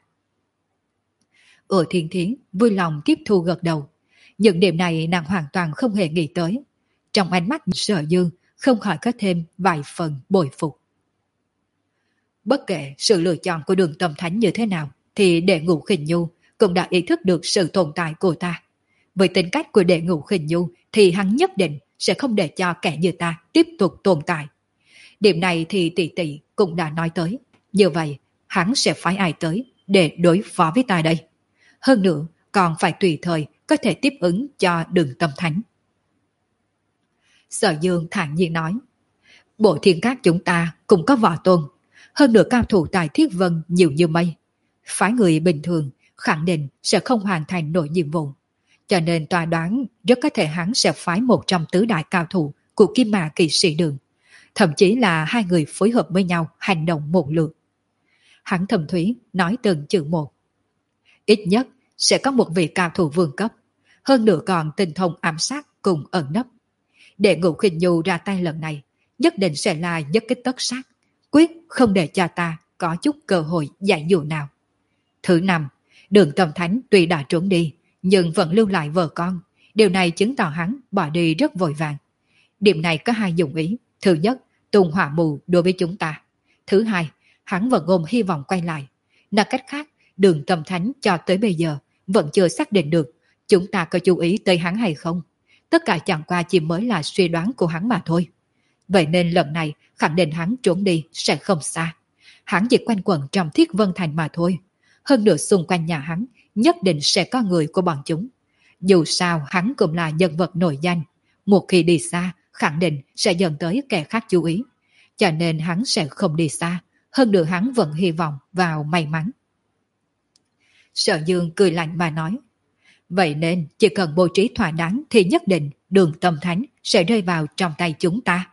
[SPEAKER 1] Ở Thiên Thiến vui lòng tiếp thu gật đầu. Những điểm này nàng hoàn toàn không hề nghĩ tới. Trong ánh mắt Sở Dương không khỏi có thêm vài phần bồi phục. Bất kể sự lựa chọn của Đường Tâm Thánh như thế nào, thì đệ Ngũ Khinh Nhu cũng đã ý thức được sự tồn tại của ta. Với tính cách của đệ Ngũ Khinh Nhu thì hắn nhất định sẽ không để cho kẻ như ta tiếp tục tồn tại. Điểm này thì tỷ tỷ cũng đã nói tới. Như vậy, hắn sẽ phái ai tới để đối phó với ta đây? Hơn nữa, còn phải tùy thời có thể tiếp ứng cho Đường Tâm Thánh. Sở Dương thản nhiên nói, bộ thiên các chúng ta cũng có võ tôn, hơn nữa cao thủ tại Thiết Vân nhiều như mây. Phái người bình thường khẳng định sẽ không hoàn thành nổi nhiệm vụ, cho nên tòa đoán rất có thể hắn sẽ phái một trong tứ đại cao thủ của Kim Mà Kỵ Sĩ Đường, thậm chí là hai người phối hợp với nhau hành động một lượt. Hắn thầm thúy nói từng chữ một. Ít nhất sẽ có một vị cao thủ vương cấp, hơn nữa còn tinh thông ám sát cùng ẩn nấp. Để Ngũ Khinh Nhu ra tay lần này, nhất định sẽ là nhất kích tất sát, quyết không để cho ta có chút cơ hội giải dụ nào. Thứ năm, Đường Tâm Thánh tuy đã trốn đi, nhưng vẫn lưu lại vợ con. Điều này chứng tỏ hắn bỏ đi rất vội vàng. Điểm này có hai dụng ý. Thứ nhất, tung hỏa mù đối với chúng ta. Thứ hai, hắn vẫn ôm hy vọng quay lại. Nói cách khác, Đường Tâm Thánh cho tới bây giờ vẫn chưa xác định được chúng ta có chú ý tới hắn hay không. Tất cả chẳng qua chỉ mới là suy đoán của hắn mà thôi. Vậy nên lần này khẳng định hắn trốn đi sẽ không xa. Hắn chỉ quanh quẩn trong Thiết Vân Thành mà thôi. Hơn nữa xung quanh nhà hắn nhất định sẽ có người của bọn chúng. Dù sao hắn cũng là nhân vật nổi danh. Một khi đi xa khẳng định sẽ dẫn tới kẻ khác chú ý. Cho nên hắn sẽ không đi xa. Hơn nữa hắn vẫn hy vọng vào may mắn. Sở Dương cười lạnh mà nói. Vậy nên chỉ cần bố trí thỏa đáng thì nhất định Đường Tâm Thánh sẽ rơi vào trong tay chúng ta.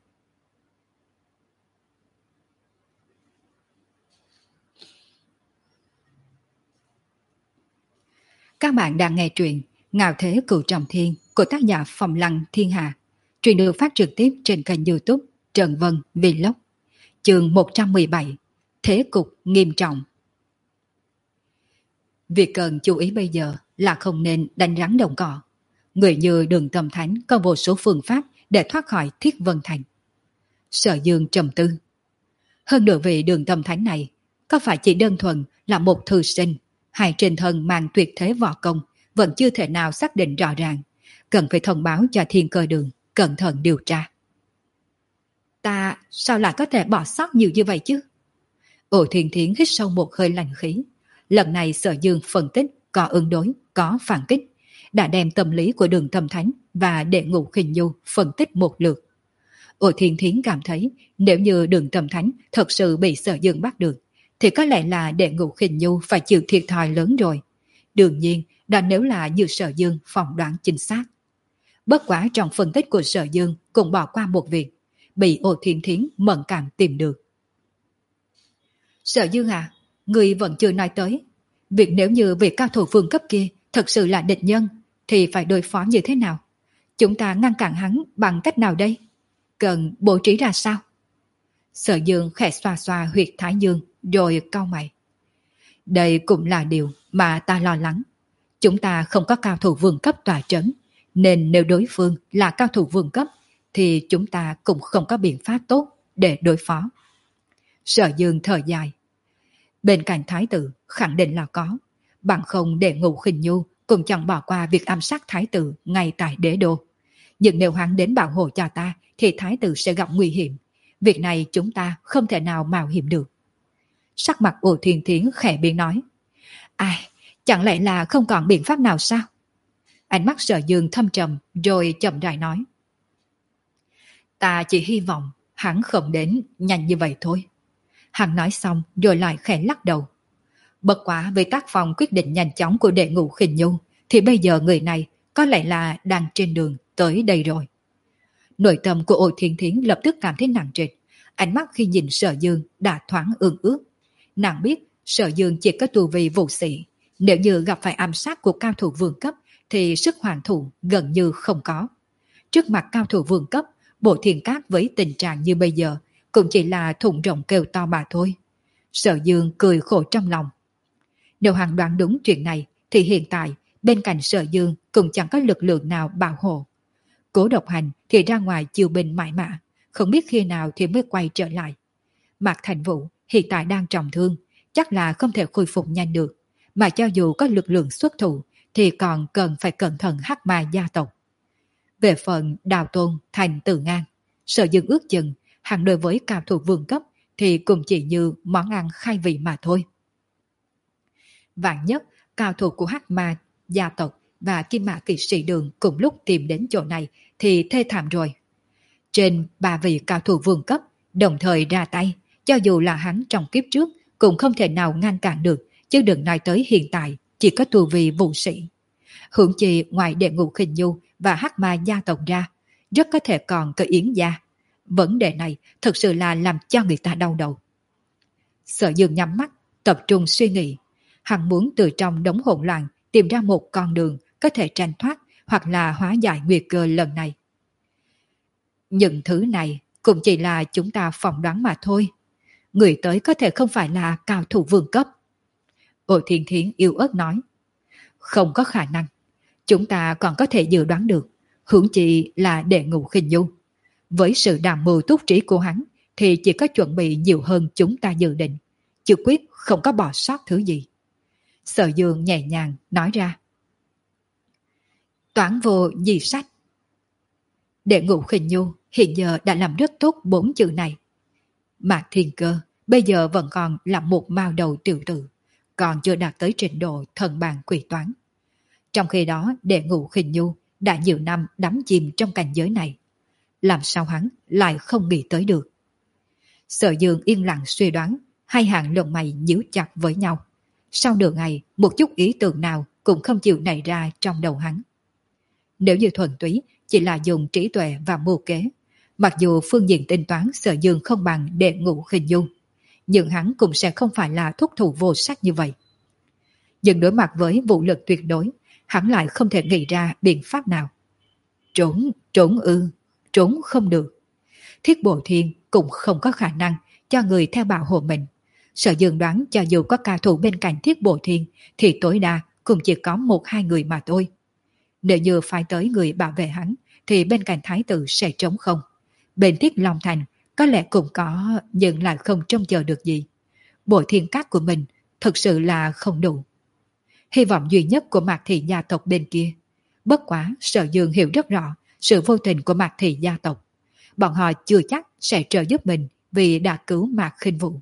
[SPEAKER 1] Các bạn đang nghe truyện Ngạo Thế Cửu Trọng Thiên của tác giả Phong Lăng Thiên Hà. Truyện được phát trực tiếp trên kênh YouTube Trần Vân Vlog. Chương một trăm mười bảy. Thế cục nghiêm trọng. Việc cần chú ý bây giờ là không nên đánh rắn động cỏ. Người như Đường Tâm Thánh có vô số phương pháp để thoát khỏi Thiết Vân Thành. Sở Dương trầm tư. Hơn nữa vị Đường Tâm Thánh này có phải chỉ đơn thuần là một thư sinh hay trên thân mang tuyệt thế võ công vẫn chưa thể nào xác định rõ ràng, cần phải thông báo cho Thiên Cơ Đường cẩn thận điều tra. Ta sao lại có thể bỏ sót nhiều như vậy chứ? Ổ Thiên Thiến hít sâu một hơi lạnh khí. Lần này Sở Dương phân tích có ứng đối, có phản kích, đã đem tâm lý của Đường Tâm Thánh và Đệ Ngũ Khinh Nhu phân tích một lượt. Ổ Thiên Thiến cảm thấy nếu như Đường Tâm Thánh thật sự bị Sở Dương bắt được, thì có lẽ là Đệ Ngũ Khinh Nhu phải chịu thiệt thòi lớn rồi. Đương nhiên, đó nếu là như Sở Dương phỏng đoán chính xác. Bất quá trong phân tích của Sở Dương cũng bỏ qua một việc, bị Ổ Thiên Thiến mẫn cảm tìm được. Sở Dương à, người vẫn chưa nói tới, Việc nếu như vị cao thủ vương cấp kia thật sự là địch nhân, thì phải đối phó như thế nào? Chúng ta ngăn cản hắn bằng cách nào đây? Cần bố trí ra sao? Sở Dương khẽ xoa xoa huyệt thái dương rồi cau mày. Đây cũng là điều mà ta lo lắng. Chúng ta không có cao thủ vương cấp tọa trấn, nên nếu đối phương là cao thủ vương cấp thì chúng ta cũng không có biện pháp tốt để đối phó. Sở Dương thở dài. Bên cạnh thái tử khẳng định là có, bằng không để Ngũ Khinh Nhu cũng chẳng bỏ qua việc ám sát thái tử ngay tại đế đô. Nhưng nếu hắn đến bảo hộ cho ta thì thái tử sẽ gặp nguy hiểm. Việc này chúng ta không thể nào mạo hiểm được. Sắc mặt Ổ Thiên Thiến khẽ biến nói. Ai, chẳng lẽ là không còn biện pháp nào sao? Ánh mắt Sở Dương thâm trầm rồi chậm rãi nói. Ta chỉ hy vọng hắn không đến nhanh như vậy thôi. Hắn nói xong rồi lại khẽ lắc đầu. Bất quá với tác phong quyết định nhanh chóng của đệ Ngũ Khinh Nhu thì bây giờ người này có lẽ là đang trên đường tới đây rồi. Nội tâm của Ổ Thiên Thiến lập tức cảm thấy nặng trịch. Ánh mắt khi nhìn Sở Dương đã thoáng ương ước. Nàng biết Sở Dương chỉ có tu vi vũ sĩ. Nếu như gặp phải ám sát của cao thủ vương cấp thì sức hoàn thủ gần như không có. Trước mặt cao thủ vương cấp, Bộ Thiên Cát với tình trạng như bây giờ cũng chỉ là thủng rộng kêu to mà thôi. Sở Dương cười khổ trong lòng. Nếu hắn đoán đúng chuyện này thì hiện tại bên cạnh Sở Dương cũng chẳng có lực lượng nào bảo hộ. Cố Độc Hành thì ra ngoài chiêu binh mãi mã, không biết khi nào thì mới quay trở lại. Mạc Thành Vũ hiện tại đang trọng thương, chắc là không thể khôi phục nhanh được, mà cho dù có lực lượng xuất thủ thì còn cần phải cẩn thận hắc ma gia tộc. Về phần Đào Tôn thành Từ Ngang, Sở Dương ước chừng hẳn đối với cao thủ vương cấp thì cũng chỉ như món ăn khai vị mà thôi. Vạn nhất cao thủ của hắc ma gia tộc và Kim Mã Kỵ Sĩ Đường cùng lúc tìm đến chỗ này thì thê thảm rồi. Trên ba vị cao thủ vương cấp đồng thời ra tay, cho dù là hắn trong kiếp trước cũng không thể nào ngăn cản được, chứ đừng nói tới hiện tại chỉ có tu vi vũ sĩ. Hưởng chi ngoài đệ Ngũ Khinh Nhu và hắc ma gia tộc ra, rất có thể còn có Yến gia. Vấn đề này thực sự là làm cho người ta đau đầu. Sở Dương nhắm mắt, tập trung suy nghĩ. Hắn muốn từ trong đống hỗn loạn tìm ra một con đường có thể tranh thoát hoặc là hóa giải nguy cơ lần này. Những thứ này cũng chỉ là chúng ta phỏng đoán mà thôi. Người tới có thể không phải là cao thủ vương cấp. Ổ Thiên Thiến yếu ớt nói. Không có khả năng. Chúng ta còn có thể dự đoán được. Huống chi là đệ Ngũ Khinh Nhu. Với sự đảm mưu túc trí của hắn thì chỉ có chuẩn bị nhiều hơn chúng ta dự định. Chứ quyết không có bỏ sót thứ gì. Sở Dương nhẹ nhàng nói ra. Toán vô di sách. Đệ Ngũ Khinh Nhu hiện giờ đã làm rất tốt bốn chữ này. Mạc Thiên Cơ bây giờ vẫn còn là một mao đầu tiểu tử, còn chưa đạt tới trình độ thần bàn quỷ toán. Trong khi đó Đệ Ngũ Khinh Nhu đã nhiều năm đắm chìm trong cảnh giới này. Làm sao hắn lại không nghĩ tới được? Sở Dương yên lặng suy đoán, hai hàng lông mày nhíu chặt với nhau. Sau nửa ngày, một chút ý tưởng nào cũng không chịu nảy ra trong đầu hắn. Nếu như thuần túy chỉ là dùng trí tuệ và mưu kế, mặc dù phương diện tính toán Sở Dương không bằng Đệ Ngũ Khinh Nhu, nhưng hắn cũng sẽ không phải là thúc thủ vô sách như vậy. Nhưng đối mặt với vũ lực tuyệt đối, hắn lại không thể nghĩ ra biện pháp nào. Trốn, trốn ư, trốn không được. Thiết Bộ Thiên cũng không có khả năng cho người theo bảo hộ mình. Sở Dương đoán cho dù có cao thủ bên cạnh Thiết Bộ Thiên thì tối đa cũng chỉ có một hai người mà thôi. Nếu như phải tới người bảo vệ hắn thì bên cạnh thái tử sẽ trống không. Bên Thiết Long Thành có lẽ cũng có, nhưng lại không trông chờ được gì. Bộ thiên cát của mình thực sự là không đủ. Hy vọng duy nhất của Mạc Thị gia tộc bên kia. Bất quá Sở Dương hiểu rất rõ sự vô tình của Mạc Thị gia tộc. Bọn họ chưa chắc sẽ trợ giúp mình vì đã cứu Mạc Khinh Vũ.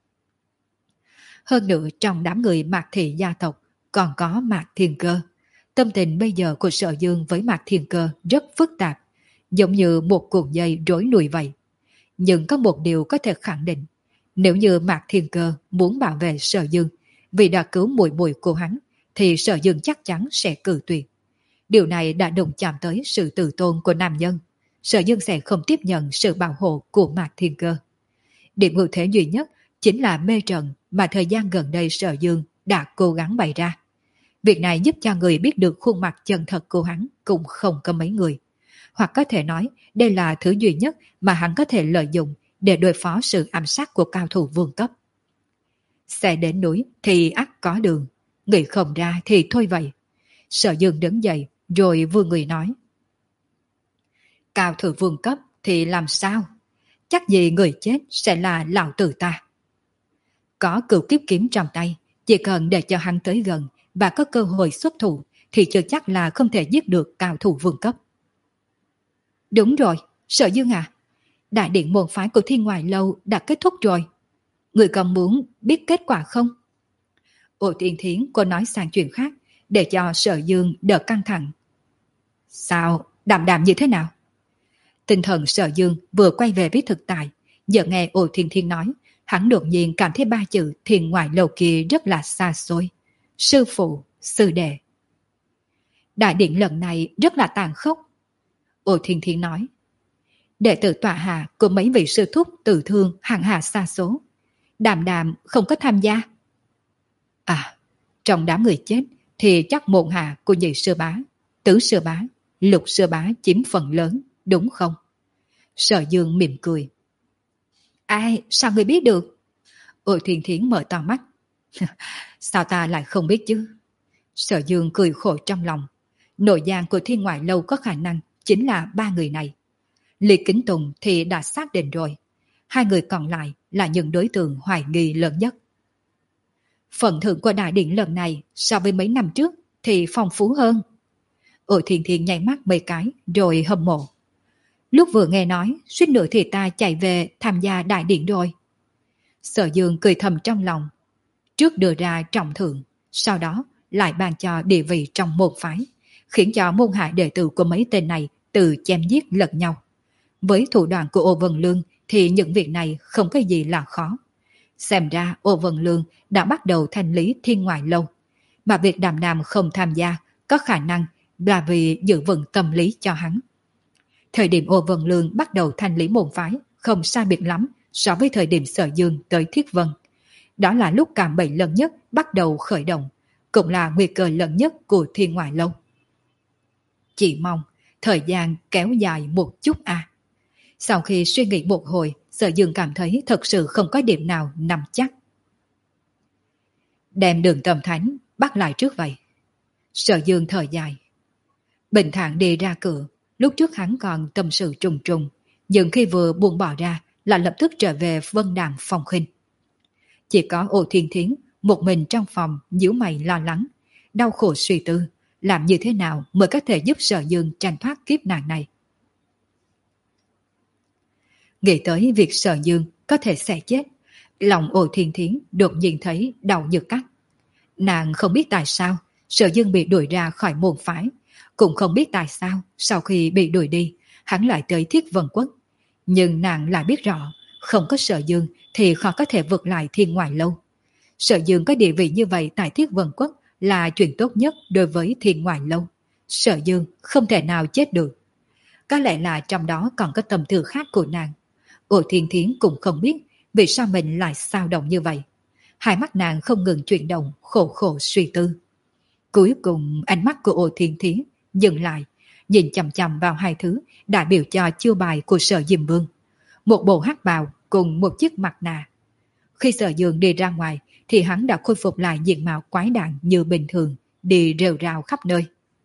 [SPEAKER 1] Hơn nữa trong đám người Mạc Thị gia tộc còn có Mạc Thiên Cơ. Tâm tình bây giờ của Sở Dương với Mạc Thiên Cơ rất phức tạp, giống như một cuộn dây rối nùi vậy. Nhưng có một điều có thể khẳng định, nếu như Mạc Thiên Cơ muốn bảo vệ Sở Dương vì đã cứu muội muội của hắn, thì Sở Dương chắc chắn sẽ cự tuyệt. Điều này đã đụng chạm tới sự tự tôn của nam nhân. Sở Dương sẽ không tiếp nhận sự bảo hộ của Mạc Thiên Cơ. Điểm ưu thế duy nhất chính là mê trận mà thời gian gần đây Sở Dương đã cố gắng bày ra. Việc này giúp cho người biết được khuôn mặt chân thật của hắn cũng không có mấy người. Hoặc có thể nói đây là thứ duy nhất mà hắn có thể lợi dụng để đối phó sự ám sát của cao thủ vương cấp. Sẽ đến núi thì ắt có đường, người không ra thì thôi vậy. Sở Dương đứng dậy rồi vừa người nói. Cao thủ vương cấp thì làm sao? Chắc gì người chết sẽ là lão tử ta. Có cửu kiếp kiếm trong tay, chỉ cần để cho hắn tới gần và có cơ hội xuất thủ thì chưa chắc là không thể giết được cao thủ vương cấp. Đúng rồi, Sở Dương à, đại điện môn phái của Thiên Ngoại Lâu đã kết thúc rồi. Người còn muốn biết kết quả không? Ô Tiên Thiến cô nói sang chuyện khác để cho Sở Dương đỡ căng thẳng. Sao? Đàm đàm như thế nào? Tinh thần Sở Dương vừa quay về với thực tại, giờ nghe Ô Thiên Thiên nói, hắn đột nhiên cảm thấy ba chữ Thiên Ngoại Lâu kia rất là xa xôi. Sư phụ, sư đệ. Đại điện lần này rất là tàn khốc. Ô Thiên Thiên nói. Đệ tử tọa hạ của mấy vị sư thúc tử thương hàng hà xa số. Đàm đàm không có tham gia. À, trong đám người chết thì chắc môn hạ của nhị sư bá, tứ sư bá, lục sư bá chiếm phần lớn, đúng không? Sở Dương mỉm cười. Ai, sao người biết được? Ô Thiên Thiến mở to mắt. Sao ta lại không biết chứ? Sở Dương cười khổ trong lòng. Nội giang của Thiên Ngoại Lâu có khả năng chính là ba người này. Lý Kính Tùng thì đã xác định rồi. Hai người còn lại là những đối tượng hoài nghi lớn nhất. Phần thưởng của đại điện lần này so với mấy năm trước thì phong phú hơn. Ô Thiên Thiên nháy mắt mấy cái rồi hâm mộ. Lúc vừa nghe nói suýt nữa thì ta chạy về tham gia đại điện rồi. Sở Dương cười thầm trong lòng. Trước đưa ra trọng thưởng, sau đó lại ban cho địa vị trong môn phái, khiến cho môn hạ đệ tử của mấy tên này tự chém giết lẫn nhau. Với thủ đoạn của Ô Vân Lương thì những việc này không có gì là khó. Xem ra Ô Vân Lương đã bắt đầu thanh lý Thiên Ngoại Lâu, mà việc Đàm Đàm không tham gia có khả năng là vì giữ vững tâm lý cho hắn. Thời điểm Ô Vân Lương bắt đầu thanh lý môn phái không sai biệt lắm so với thời điểm Sở Dương tới Thiết Vân. Đó là lúc cạm bẫy lớn nhất bắt đầu khởi động, cũng là nguy cơ lớn nhất của Thiên Ngoại Lâu. Chỉ mong thời gian kéo dài một chút à. Sau khi suy nghĩ một hồi, Sở Dương cảm thấy thật sự không có điểm nào nằm chắc. Đem Đường Tâm Thánh bắt lại trước vậy. Sở Dương thở dài. Bình thản đi ra cửa, lúc trước hắn còn tâm sự trùng trùng, nhưng khi vừa buông bỏ ra là lập tức trở về Vân Đàm Phong Khinh. Chỉ có Ô Thiên Thiến một mình trong phòng nhíu mày lo lắng, đau khổ suy tư, làm như thế nào mới có thể giúp Sở Dương tranh thoát kiếp nạn này. Nghĩ tới việc Sở Dương có thể sẽ chết, lòng Ô Thiên Thiến đột nhiên thấy đau như cắt. Nàng không biết tại sao Sở Dương bị đuổi ra khỏi môn phái, cũng không biết tại sao sau khi bị đuổi đi, hắn lại tới Thiết Vân Quốc. Nhưng nàng lại biết rõ, không có Sở Dương thì khó có thể vượt lại Thiên Ngoại Lâu. Sở Dương có địa vị như vậy tại Thiết Vân Quốc là chuyện tốt nhất đối với Thiên Ngoại Lâu. Sở Dương không thể nào chết được. Có lẽ là trong đó còn có tâm tư khác của nàng. Ô Thiên Thiến cũng không biết vì sao mình lại sao động như vậy. Hai mắt nàng không ngừng chuyển động, khổ khổ suy tư. Cuối cùng ánh mắt của Ô Thiên Thiến dừng lại, nhìn chằm chằm vào hai thứ đại biểu cho chiêu bài của Sở Diêm Vương. Một bộ hắc bào cùng một chiếc mặt nạ. Khi Sở Dương đi ra ngoài thì hắn đã khôi phục lại diện mạo quái đản như bình thường, đi rêu rao khắp nơi.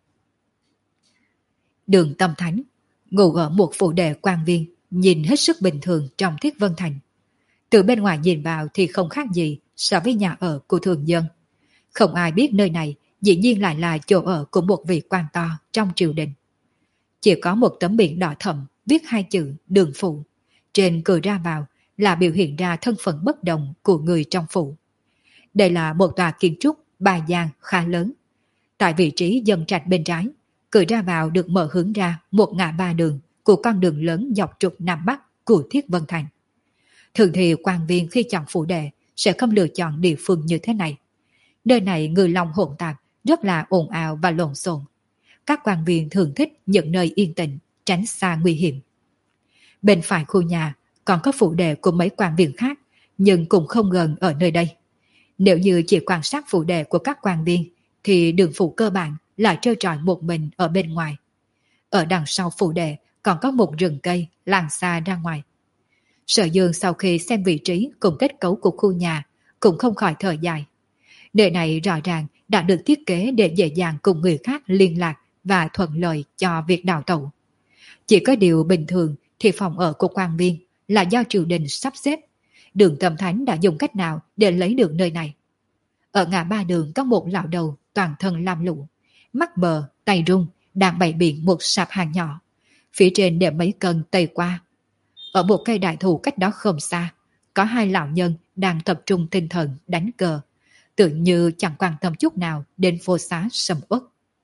[SPEAKER 1] Đường Tâm Thánh ngủ ở một phủ đệ quan viên, nhìn hết sức bình thường trong Thiết Vân Thành. Từ bên ngoài nhìn vào thì không khác gì so với nhà ở của thường dân. Không ai biết nơi này dĩ nhiên lại là chỗ ở của một vị quan to trong triều đình. Chỉ có một tấm biển đỏ thẫm viết hai chữ Đường Phủ. Trên cửa ra vào là biểu hiện ra thân phận bất đồng của người trong phủ. Đây là một tòa kiến trúc ba gian khá lớn. Tại vị trí dân trạch bên trái, cửa ra vào được mở hướng ra một ngã ba đường của con đường lớn dọc trục Nam Bắc của Thiết Vân Thành. Thường thì quan viên khi chọn phủ đệ sẽ không lựa chọn địa phương như thế này. Nơi này người lòng hỗn tạp, rất là ồn ào và lộn xộn. Các quan viên thường thích những nơi yên tĩnh, tránh xa nguy hiểm. Bên phải khu nhà còn có phủ đệ của mấy quan viên khác, nhưng cũng không gần ở nơi đây. Nếu như chỉ quan sát phụ đề của các quan viên, thì Đường Phủ cơ bản là trơ trọi một mình ở bên ngoài. Ở đằng sau phụ đề còn có một rừng cây lan xa ra ngoài. Sở Dương sau khi xem vị trí cùng kết cấu của khu nhà cũng không khỏi thở dài. Nơi này rõ ràng đã được thiết kế để dễ dàng cùng người khác liên lạc và thuận lợi cho việc đào tẩu. Chỉ có điều bình thường thì phòng ở của quan viên là do triều đình sắp xếp. Đường Tâm Thánh đã dùng cách nào để lấy được nơi này? Ở ngã ba đường có một lão đầu toàn thân lam lũ, mắt bờ, tay rung, đang bày biện một sạp hàng nhỏ. Phía trên để mấy cân tây qua. Ở một cây đại thụ cách đó không xa, có hai lão nhân đang tập trung tinh thần đánh cờ, tự như chẳng quan tâm chút nào đến phố xá sầm uất.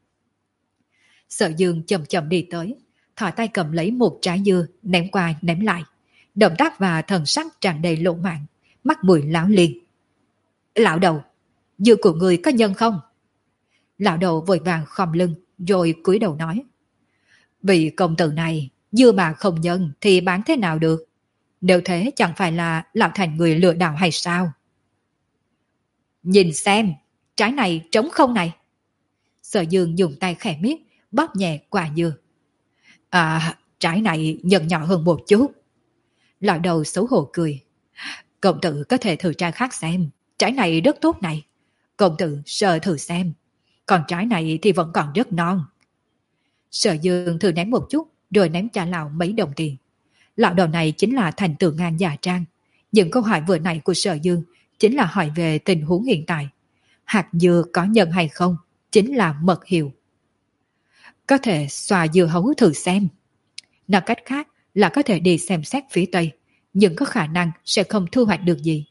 [SPEAKER 1] Sở Dương chậm chậm đi tới, thò tay cầm lấy một trái dưa ném qua ném lại, động tác và thần sắc tràn đầy lộ mạng, mắt mùi láo liên. Lão đầu, dưa của người có nhân không? Lão đầu vội vàng khom lưng rồi cúi đầu nói. Vì công tử này, dưa mà không nhân thì bán thế nào được? Nếu thế chẳng phải là lão thành người lừa đảo hay sao? Nhìn xem, trái này trống không này. Sở Dương dùng tay khẽ miết, bóp nhẹ quả dưa. À, trái này nhân nhỏ hơn một chút. Lão đầu xấu hổ cười. Công tử có thể thử trái khác xem, trái này rất tốt này. Công tử sờ thử xem, còn trái này thì vẫn còn rất non. Sở Dương thử ném một chút, rồi ném trả lão mấy đồng tiền. Lão đầu này chính là Thành Tử Ngang già trang. Những câu hỏi vừa nãy của Sở Dương chính là hỏi về tình huống hiện tại. Hạt dưa có nhân hay không, chính là mật hiệu. Có thể xoa dưa hấu thử xem. Nói cách khác là có thể đi xem xét phía Tây, nhưng có khả năng sẽ không thu hoạch được gì.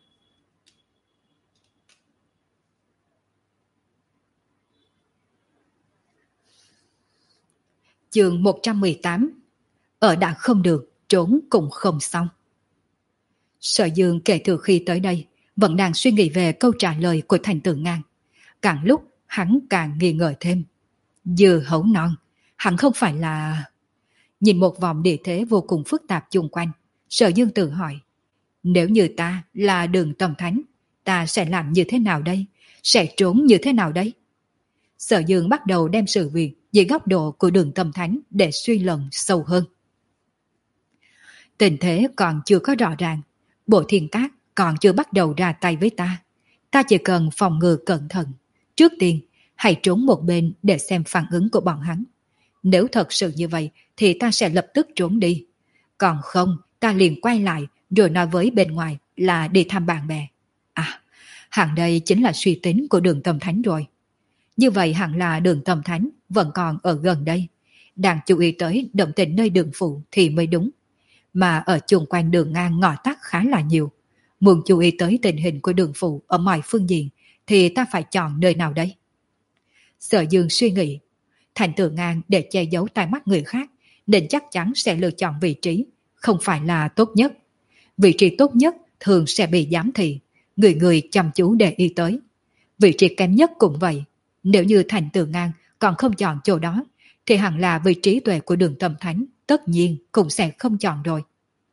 [SPEAKER 1] Chương một trăm mười tám. Ở đã không được, trốn cũng không xong. Sở Dương kể từ khi tới đây vẫn đang suy nghĩ về câu trả lời của Thành Tử Ngang. Càng lúc hắn càng nghi ngờ thêm. Dưa hấu non, hẳn không phải là... Nhìn một vòng địa thế vô cùng phức tạp chung quanh, Sở Dương tự hỏi. Nếu như ta là Đường Tâm Thánh, ta sẽ làm như thế nào đây? Sẽ trốn như thế nào đây? Sở Dương bắt đầu đem sự việc dưới góc độ của Đường Tâm Thánh để suy luận sâu hơn. Tình thế còn chưa có rõ ràng, Bộ Thiên Cát còn chưa bắt đầu ra tay với ta. Ta chỉ cần phòng ngừa cẩn thận. Trước tiên, hãy trốn một bên để xem phản ứng của bọn hắn. Nếu thật sự như vậy thì ta sẽ lập tức trốn đi. Còn không, ta liền quay lại rồi nói với bên ngoài là đi thăm bạn bè. À, hẳn đây chính là suy tính của Đường Tâm Thánh rồi. Như vậy hẳn là Đường Tâm Thánh vẫn còn ở gần đây, đang chú ý tới động tĩnh nơi Đường Phủ thì mới đúng. Mà ở chung quanh đường ngang ngõ tắt khá là nhiều. Muốn chú ý tới tình hình của Đường Phủ ở mọi phương diện thì ta phải chọn nơi nào đây? Sở Dương suy nghĩ, Thành Tử Ngang để che giấu tai mắt người khác nên chắc chắn sẽ lựa chọn vị trí không phải là tốt nhất. Vị trí tốt nhất thường sẽ bị giám thị, người người chăm chú để ý tới. Vị trí kém nhất cũng vậy. Nếu như Thành Tử Ngang còn không chọn chỗ đó thì hẳn là vị trí tuệ của Đường Tâm Thánh tất nhiên cũng sẽ không chọn rồi.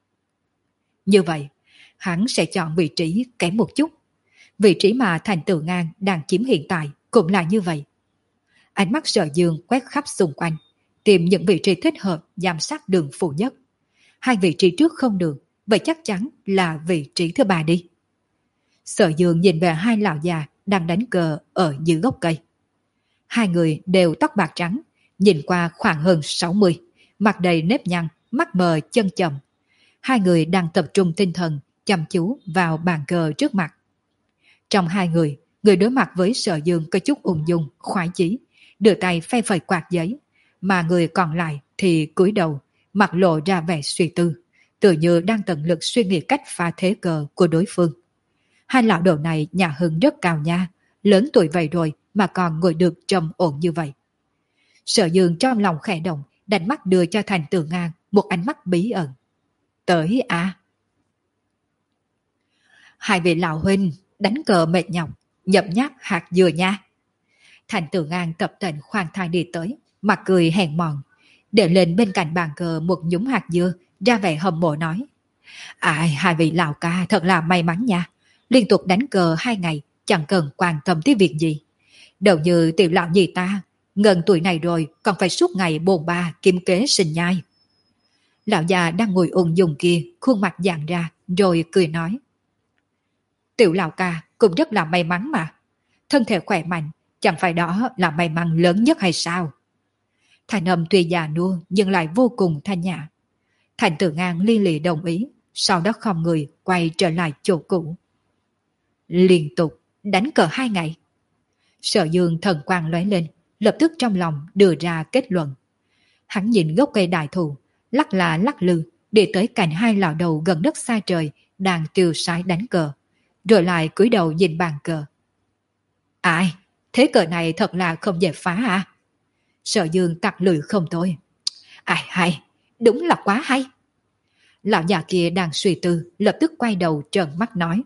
[SPEAKER 1] Như vậy, hắn sẽ chọn vị trí kém một chút. Vị trí mà Thành Tử Ngang đang chiếm hiện tại cũng là như vậy. Ánh mắt Sở Dương quét khắp xung quanh, tìm những vị trí thích hợp giám sát Đường Phủ nhất. Hai vị trí trước không được, vậy chắc chắn là vị trí thứ ba đi. Sở Dương nhìn về hai lão già đang đánh cờ ở dưới gốc cây. Hai người đều tóc bạc trắng, nhìn qua khoảng hơn sáu mươi, mặt đầy nếp nhăn, mắt mờ chân chậm. Hai người đang tập trung tinh thần, chăm chú vào bàn cờ trước mặt. Trong hai người, người đối mặt với Sở Dương có chút ung dung, khoái chí, đưa tay phe phẩy quạt giấy, mà người còn lại thì cúi đầu, mặt lộ ra vẻ suy tư, tự như đang tận lực suy nghĩ cách phá thế cờ của đối phương. Hai lão đầu này nhà hưng rất cao nha, lớn tuổi vậy rồi mà còn ngồi được trầm ổn như vậy. Sở Dương trong lòng khẽ động, đánh mắt đưa cho Thành Tử Ngang một ánh mắt bí ẩn. Tới à? Hai vị lão huynh đánh cờ mệt nhọc, nhậm nháp hạt dừa nha. Thành Tử Ngang tập tễnh khoan thai đi tới, mặt cười hèn mọn, để lên bên cạnh bàn cờ một nhúm hạt dưa, ra vẻ hâm mộ nói. Ai, hai vị lão ca thật là may mắn nha, liên tục đánh cờ hai ngày, chẳng cần quan tâm tới việc gì. Đâu như tiểu lão nhị ta, gần tuổi này rồi còn phải suốt ngày bồn ba kiếm kế sinh nhai. Lão già đang ngồi ung dung kia, khuôn mặt giãn ra, rồi cười nói. Tiểu lão ca cũng rất là may mắn mà. Thân thể khỏe mạnh, chẳng phải đó là may mắn lớn nhất hay sao? Thành âm tuy già nua nhưng lại vô cùng thanh nhã. Thành Tử Ngang li lì đồng ý, sau đó không người quay trở lại chỗ cũ. Liên tục đánh cờ hai ngày. Sở Dương thần quang lóe lên, lập tức trong lòng đưa ra kết luận. Hắn nhìn gốc cây đại thụ, lắc là lắc lư, để tới cạnh hai lão đầu gần đất xa trời đang tiêu sái đánh cờ, rồi lại cúi đầu nhìn bàn cờ. Ai, thế cờ này thật là không dễ phá à? Sở Dương tặc lưỡi không thôi. Ai hay, đúng là quá hay. Lão già kia đang suy tư, lập tức quay đầu trợn mắt nói.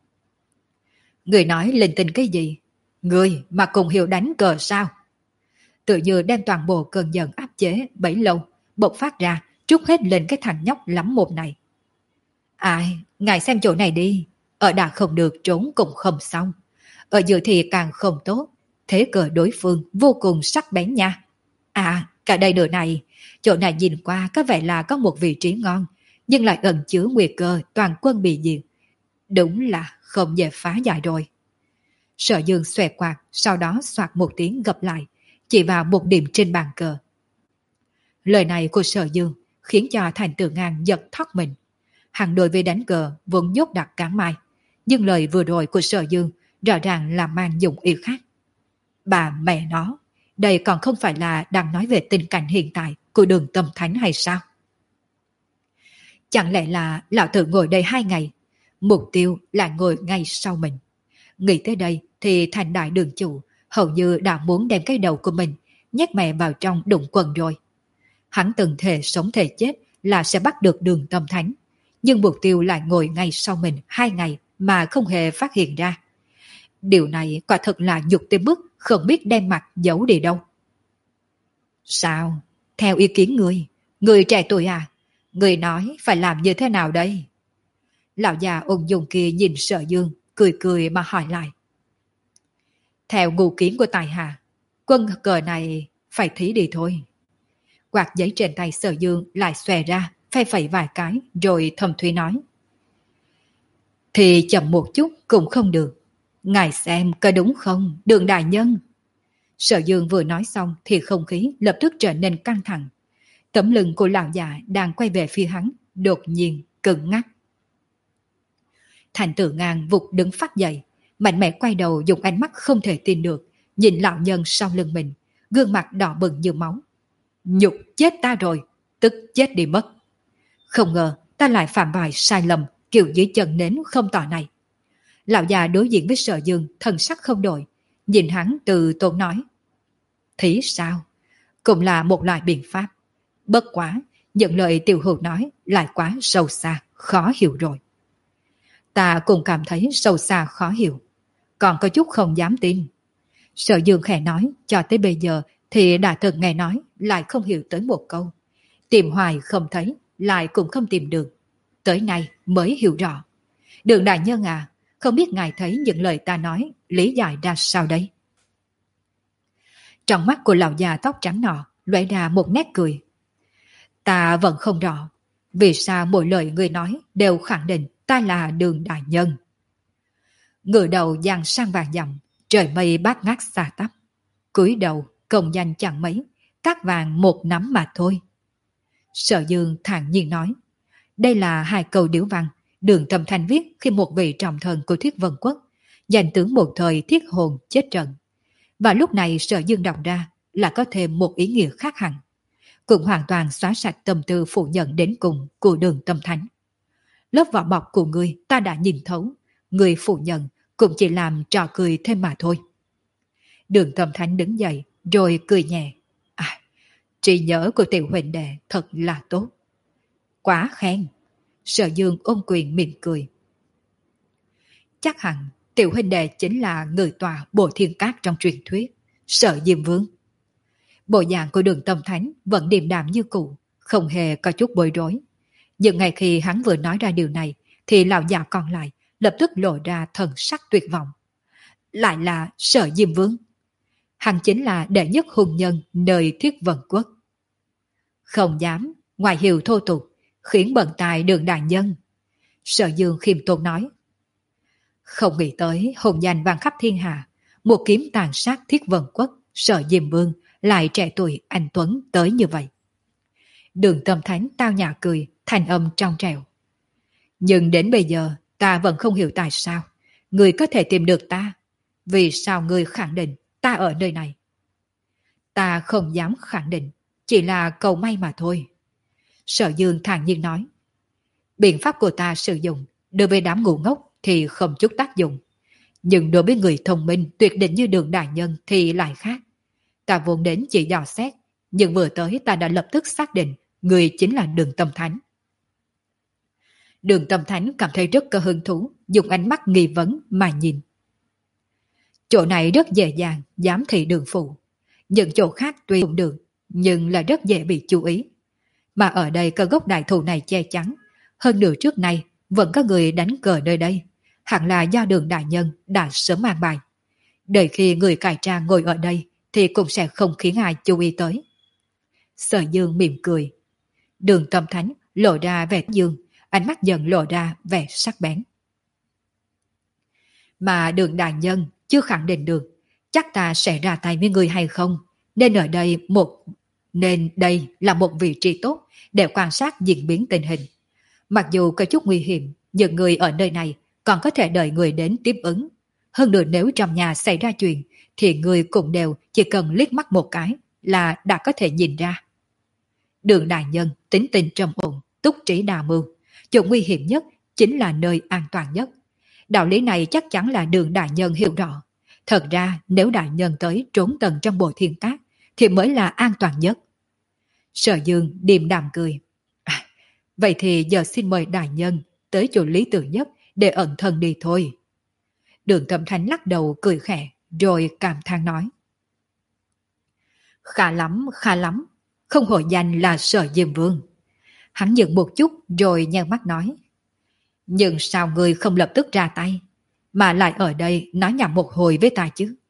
[SPEAKER 1] Người nói linh tinh cái gì? Người mà cùng hiểu đánh cờ sao? Tự như đem toàn bộ cơn giận áp chế bấy lâu, bộc phát ra, trút hết lên cái thằng nhóc lắm mồm này. Ai, ngài xem chỗ này đi, ở đã không được trốn cũng không xong, ở giữa thì càng không tốt, thế cờ đối phương vô cùng sắc bén nha. À, cả đây nửa này, chỗ này nhìn qua có vẻ là có một vị trí ngon, nhưng lại ẩn chứa nguy cơ toàn quân bị diệt. Đúng là không dễ phá giải rồi. Sở Dương xòe quạt, sau đó soạt một tiếng gập lại, chỉ vào một điểm trên bàn cờ. Lời này của Sở Dương khiến cho Thành Tử Ngang giật thót mình. Hắn đối với đánh cờ vốn dốt đặt cán mai, nhưng lời vừa rồi của Sở Dương rõ ràng là mang dụng ý khác. Bà mẹ nó, đây còn không phải là đang nói về tình cảnh hiện tại của Đường Tâm Thánh hay sao? Chẳng lẽ là lão tử ngồi đây hai ngày, mục tiêu là ngồi ngay sau mình. Nghĩ tới đây thì Thành đại đường chủ hầu như đã muốn đem cái đầu của mình nhét mẹ vào trong đụng quần rồi. Hắn từng thề sống thề chết là sẽ bắt được Đường Tâm Thánh, nhưng mục tiêu lại ngồi ngay sau mình hai ngày mà không hề phát hiện ra. Điều này quả thật là nhục tới mức không biết đem mặt giấu đi đâu. Sao? Theo ý kiến người, người trẻ tuổi à? Người nói phải làm như thế nào đây? Lão già ung dung kia nhìn Sở Dương, cười cười mà hỏi lại. Theo ngụ kiến của tài hạ, quân cờ này phải thí đi thôi. Quạt giấy trên tay Sở Dương lại xòe ra, phe phẩy vài cái, rồi thầm thủy nói. Thì chậm một chút cũng không được. Ngài xem có đúng không, Đường đại nhân? Sở Dương vừa nói xong thì không khí lập tức trở nên căng thẳng. Tấm lưng của lão già đang quay về phía hắn, đột nhiên cứng ngắc. Thành Tử Ngang vụt đứng phát dậy, mạnh mẽ quay đầu dùng ánh mắt không thể tin được, nhìn lão nhân sau lưng mình, gương mặt đỏ bừng như máu. Nhục chết ta rồi, tức chết đi mất. Không ngờ ta lại phạm phải sai lầm kiểu dưới chân nến không tỏ này. Lão già đối diện với Sở Dương thần sắc không đổi, nhìn hắn từ tốn nói. Thí sao? Cũng là một loại biện pháp. Bất quá, những lời tiểu hữu nói lại quá sâu xa, khó hiểu rồi. Ta cũng cảm thấy sâu xa khó hiểu, còn có chút không dám tin. Sở Dương khẽ nói, cho tới bây giờ thì đã từng nghe nói, lại không hiểu tới một câu. Tìm hoài không thấy, lại cũng không tìm được. Tới nay mới hiểu rõ. Đường đại nhân à, không biết ngài thấy những lời ta nói, lý giải ra sao đây? Trong mắt của lão già tóc trắng nọ, lóe ra một nét cười. Ta vẫn không rõ, vì sao mỗi lời người nói đều khẳng định ta là Đường đại nhân. Ngửa đầu giang sang vàng dặm, trời mây bát ngát xa tắp. Cúi đầu, công danh chẳng mấy, cát vàng một nắm mà thôi. Sở Dương thản nhiên nói, đây là hai câu điếu văn, Đường Tâm Thanh viết khi một vị trọng thần của Thiết Vân Quốc, danh tướng một thời thiết hồn chết trận. Và lúc này Sở Dương đọc ra là có thêm một ý nghĩa khác hẳn, cũng hoàn toàn xóa sạch tâm tư phủ nhận đến cùng của Đường Tâm Thánh. Lớp vỏ bọc của ngươi ta đã nhìn thấu, người phủ nhận cũng chỉ làm trò cười thêm mà thôi. Đường Tâm Thánh đứng dậy rồi cười nhẹ. À, trí nhớ của tiểu huynh đệ thật là tốt. Quá khen. Sở Dương ôm quyền mỉm cười. Chắc hẳn tiểu huynh đệ chính là người tòa Bồ Thiên Cát trong truyền thuyết, Sở Diêm Vương. Bộ dạng của Đường Tâm Thánh vẫn điềm đạm như cũ, không hề có chút bối rối. Nhưng ngay khi hắn vừa nói ra điều này, thì lão già còn lại lập tức lộ ra thần sắc tuyệt vọng. lại là Sở Diêm Vương. Hắn chính là đệ nhất hùng nhân nơi Thiết Vân Quốc. Không dám, ngoài hiệu thô tục, khiến bận tài Đường đại nhân. Sở Dương khiêm tốn nói. Không nghĩ tới hùng danh vang khắp thiên hạ, một kiếm tàn sát Thiết Vân Quốc, Sở Diêm Vương lại trẻ tuổi anh tuấn tới như vậy. Đường Tâm Thánh tao nhã cười, thanh âm trong trẻo. Nhưng đến bây giờ ta vẫn không hiểu tại sao người có thể tìm được ta. Vì sao người khẳng định ta ở nơi này? Ta không dám khẳng định, chỉ là cầu may mà thôi. Sở Dương thản nhiên nói. Biện pháp của ta sử dụng đối với đám ngu ngốc thì không chút tác dụng. Nhưng đối với người thông minh tuyệt đỉnh như Đường đại nhân thì lại khác. Ta vốn đến chỉ dò xét, nhưng vừa tới ta đã lập tức xác định người chính là Đường Tâm Thánh. Đường Tâm Thánh cảm thấy rất có hứng thú, dùng ánh mắt nghi vấn mà nhìn. Chỗ này rất dễ dàng giám thị đường phụ. Những chỗ khác tuy cũng được, nhưng là rất dễ bị chú ý. Mà ở đây có gốc đại thụ này che chắn. Hơn nửa trước nay vẫn có người đánh cờ nơi đây. Hẳn là do Đường đại nhân đã sớm mang bài. Đợi khi người cải trang ngồi ở đây thì cũng sẽ không khiến ai chú ý tới. Sở Dương mỉm cười. Đường Tâm Thánh lộ ra vẻ dương, ánh mắt dần lộ ra vẻ sắc bén. Mà Đường đại nhân chưa khẳng định được chắc ta sẽ ra tay với người hay không, nên ở đây một nên đây là một vị trí tốt để quan sát diễn biến tình hình. Mặc dù có chút nguy hiểm, nhưng người ở nơi này còn có thể đợi người đến tiếp ứng. Hơn nữa nếu trong nhà xảy ra chuyện thì người cũng đều chỉ cần liếc mắt một cái là đã có thể nhìn ra. Đường đại nhân tính tình trầm ổn, túc trí đa mưu, chỗ nguy hiểm nhất chính là nơi an toàn nhất. Đạo lý này chắc chắn là Đường đại nhân hiểu rõ. Thật ra nếu đại nhân tới trốn tầng trong Bộ Thiên Cát thì mới là an toàn nhất. Sở Dương điềm đạm cười. À, vậy thì giờ xin mời đại nhân tới chỗ lý tưởng nhất để ẩn thân đi thôi. Đường Tâm Thánh lắc đầu cười khẽ rồi cảm thán nói. Khá lắm, khá lắm. Không hổ danh là Sở Diêm Vương. Hắn dừng một chút rồi nhăn mắt nói. Nhưng sao người không lập tức ra tay, mà lại ở đây nói nhảm một hồi với ta chứ?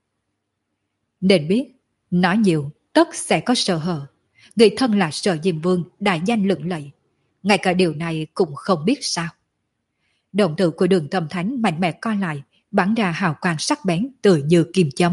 [SPEAKER 1] Nên biết, nói nhiều tất sẽ có sơ hở. Người thân là Sở Diêm Vương đại danh lừng lẫy, ngay cả điều này cũng không biết sao. Đồng tử của Đường Tâm Thánh mạnh mẽ co lại, bắn ra hào quang sắc bén tựa như kim châm.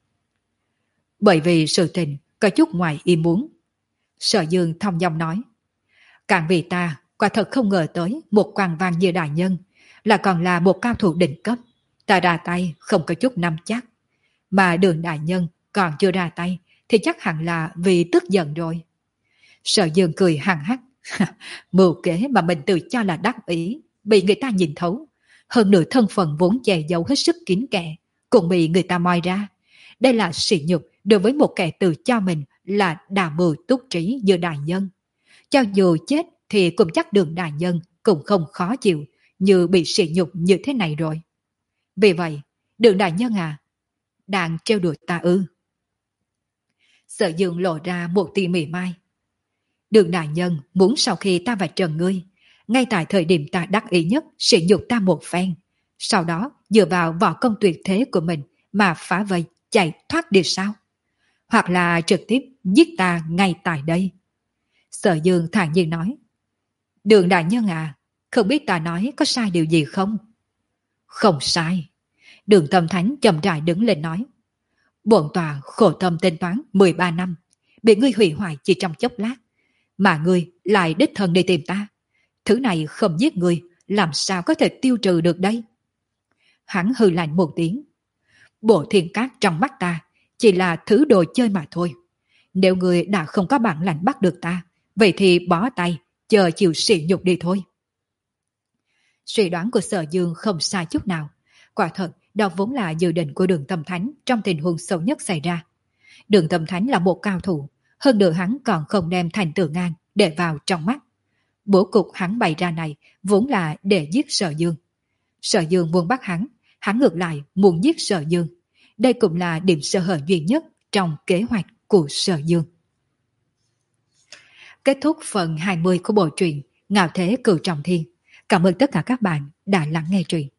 [SPEAKER 1] Bởi vì sự tình có chút ngoài ý muốn, Sở Dương thong dong nói. Càng vì ta quả thật không ngờ tới một quan văn như đại nhân là còn là một cao thủ đỉnh cấp. Ta ra tay không có chút nắm chắc. Mà Đường đại nhân còn chưa ra tay thì chắc hẳn là vì tức giận rồi. Sở Dương cười hằng hắc. Mưu kế mà mình tự cho là đắc ý bị người ta nhìn thấu. Hơn nửa thân phận vốn che giấu hết sức kín kẽ cũng bị người ta moi ra. Đây là sỉ nhục đối với một kẻ tự cho mình là đà mưu túc trí như đại nhân. Cho dù chết thì cũng chắc Đường đại nhân cũng không khó chịu như bị sỉ nhục như thế này rồi. Vì vậy, Đường đại nhân à, đang trêu đùa ta ư? Sở Dương lộ ra một tia mỉa mai. Đường đại nhân muốn sau khi ta và Trần ngươi, ngay tại thời điểm ta đắc ý nhất sỉ nhục ta một phen, sau đó dựa vào võ công tuyệt thế của mình mà phá vây chạy thoát đi sao? Hoặc là trực tiếp giết ta ngay tại đây? Sở Dương thản nhiên nói. Đường đại nhân à, không biết ta nói có sai điều gì không? Không sai. Đường Tâm Thánh chậm rãi đứng lên nói. Bổn tòa khổ tâm tính toán mười ba năm, bị ngươi hủy hoại chỉ trong chốc lát, mà ngươi lại đích thân đi tìm ta. Thứ này không giết ngươi, làm sao có thể tiêu trừ được đây? Hắn hừ lạnh một tiếng. Bộ Thiên Cát trong mắt ta chỉ là thứ đồ chơi mà thôi. Nếu ngươi đã không có bản lãnh bắt được ta, vậy thì bó tay, chờ chịu sỉ nhục đi thôi. Suy đoán của Sở Dương không sai chút nào. Quả thật, đó vốn là dự định của Đường Tâm Thánh trong tình huống xấu nhất xảy ra. Đường Tâm Thánh là một cao thủ, hơn nữa hắn còn không đem Thành Tử Ngang để vào trong mắt. Bố cục hắn bày ra này vốn là để giết Sở Dương. Sở Dương muốn bắt hắn, hắn ngược lại muốn giết Sở Dương. Đây cũng là điểm sơ hở duy nhất trong kế hoạch của Sở Dương. Kết thúc phần hai mươi của bộ truyện Ngạo Thế Cửu Trọng Thiên. Cảm ơn tất cả các bạn đã lắng nghe truyện.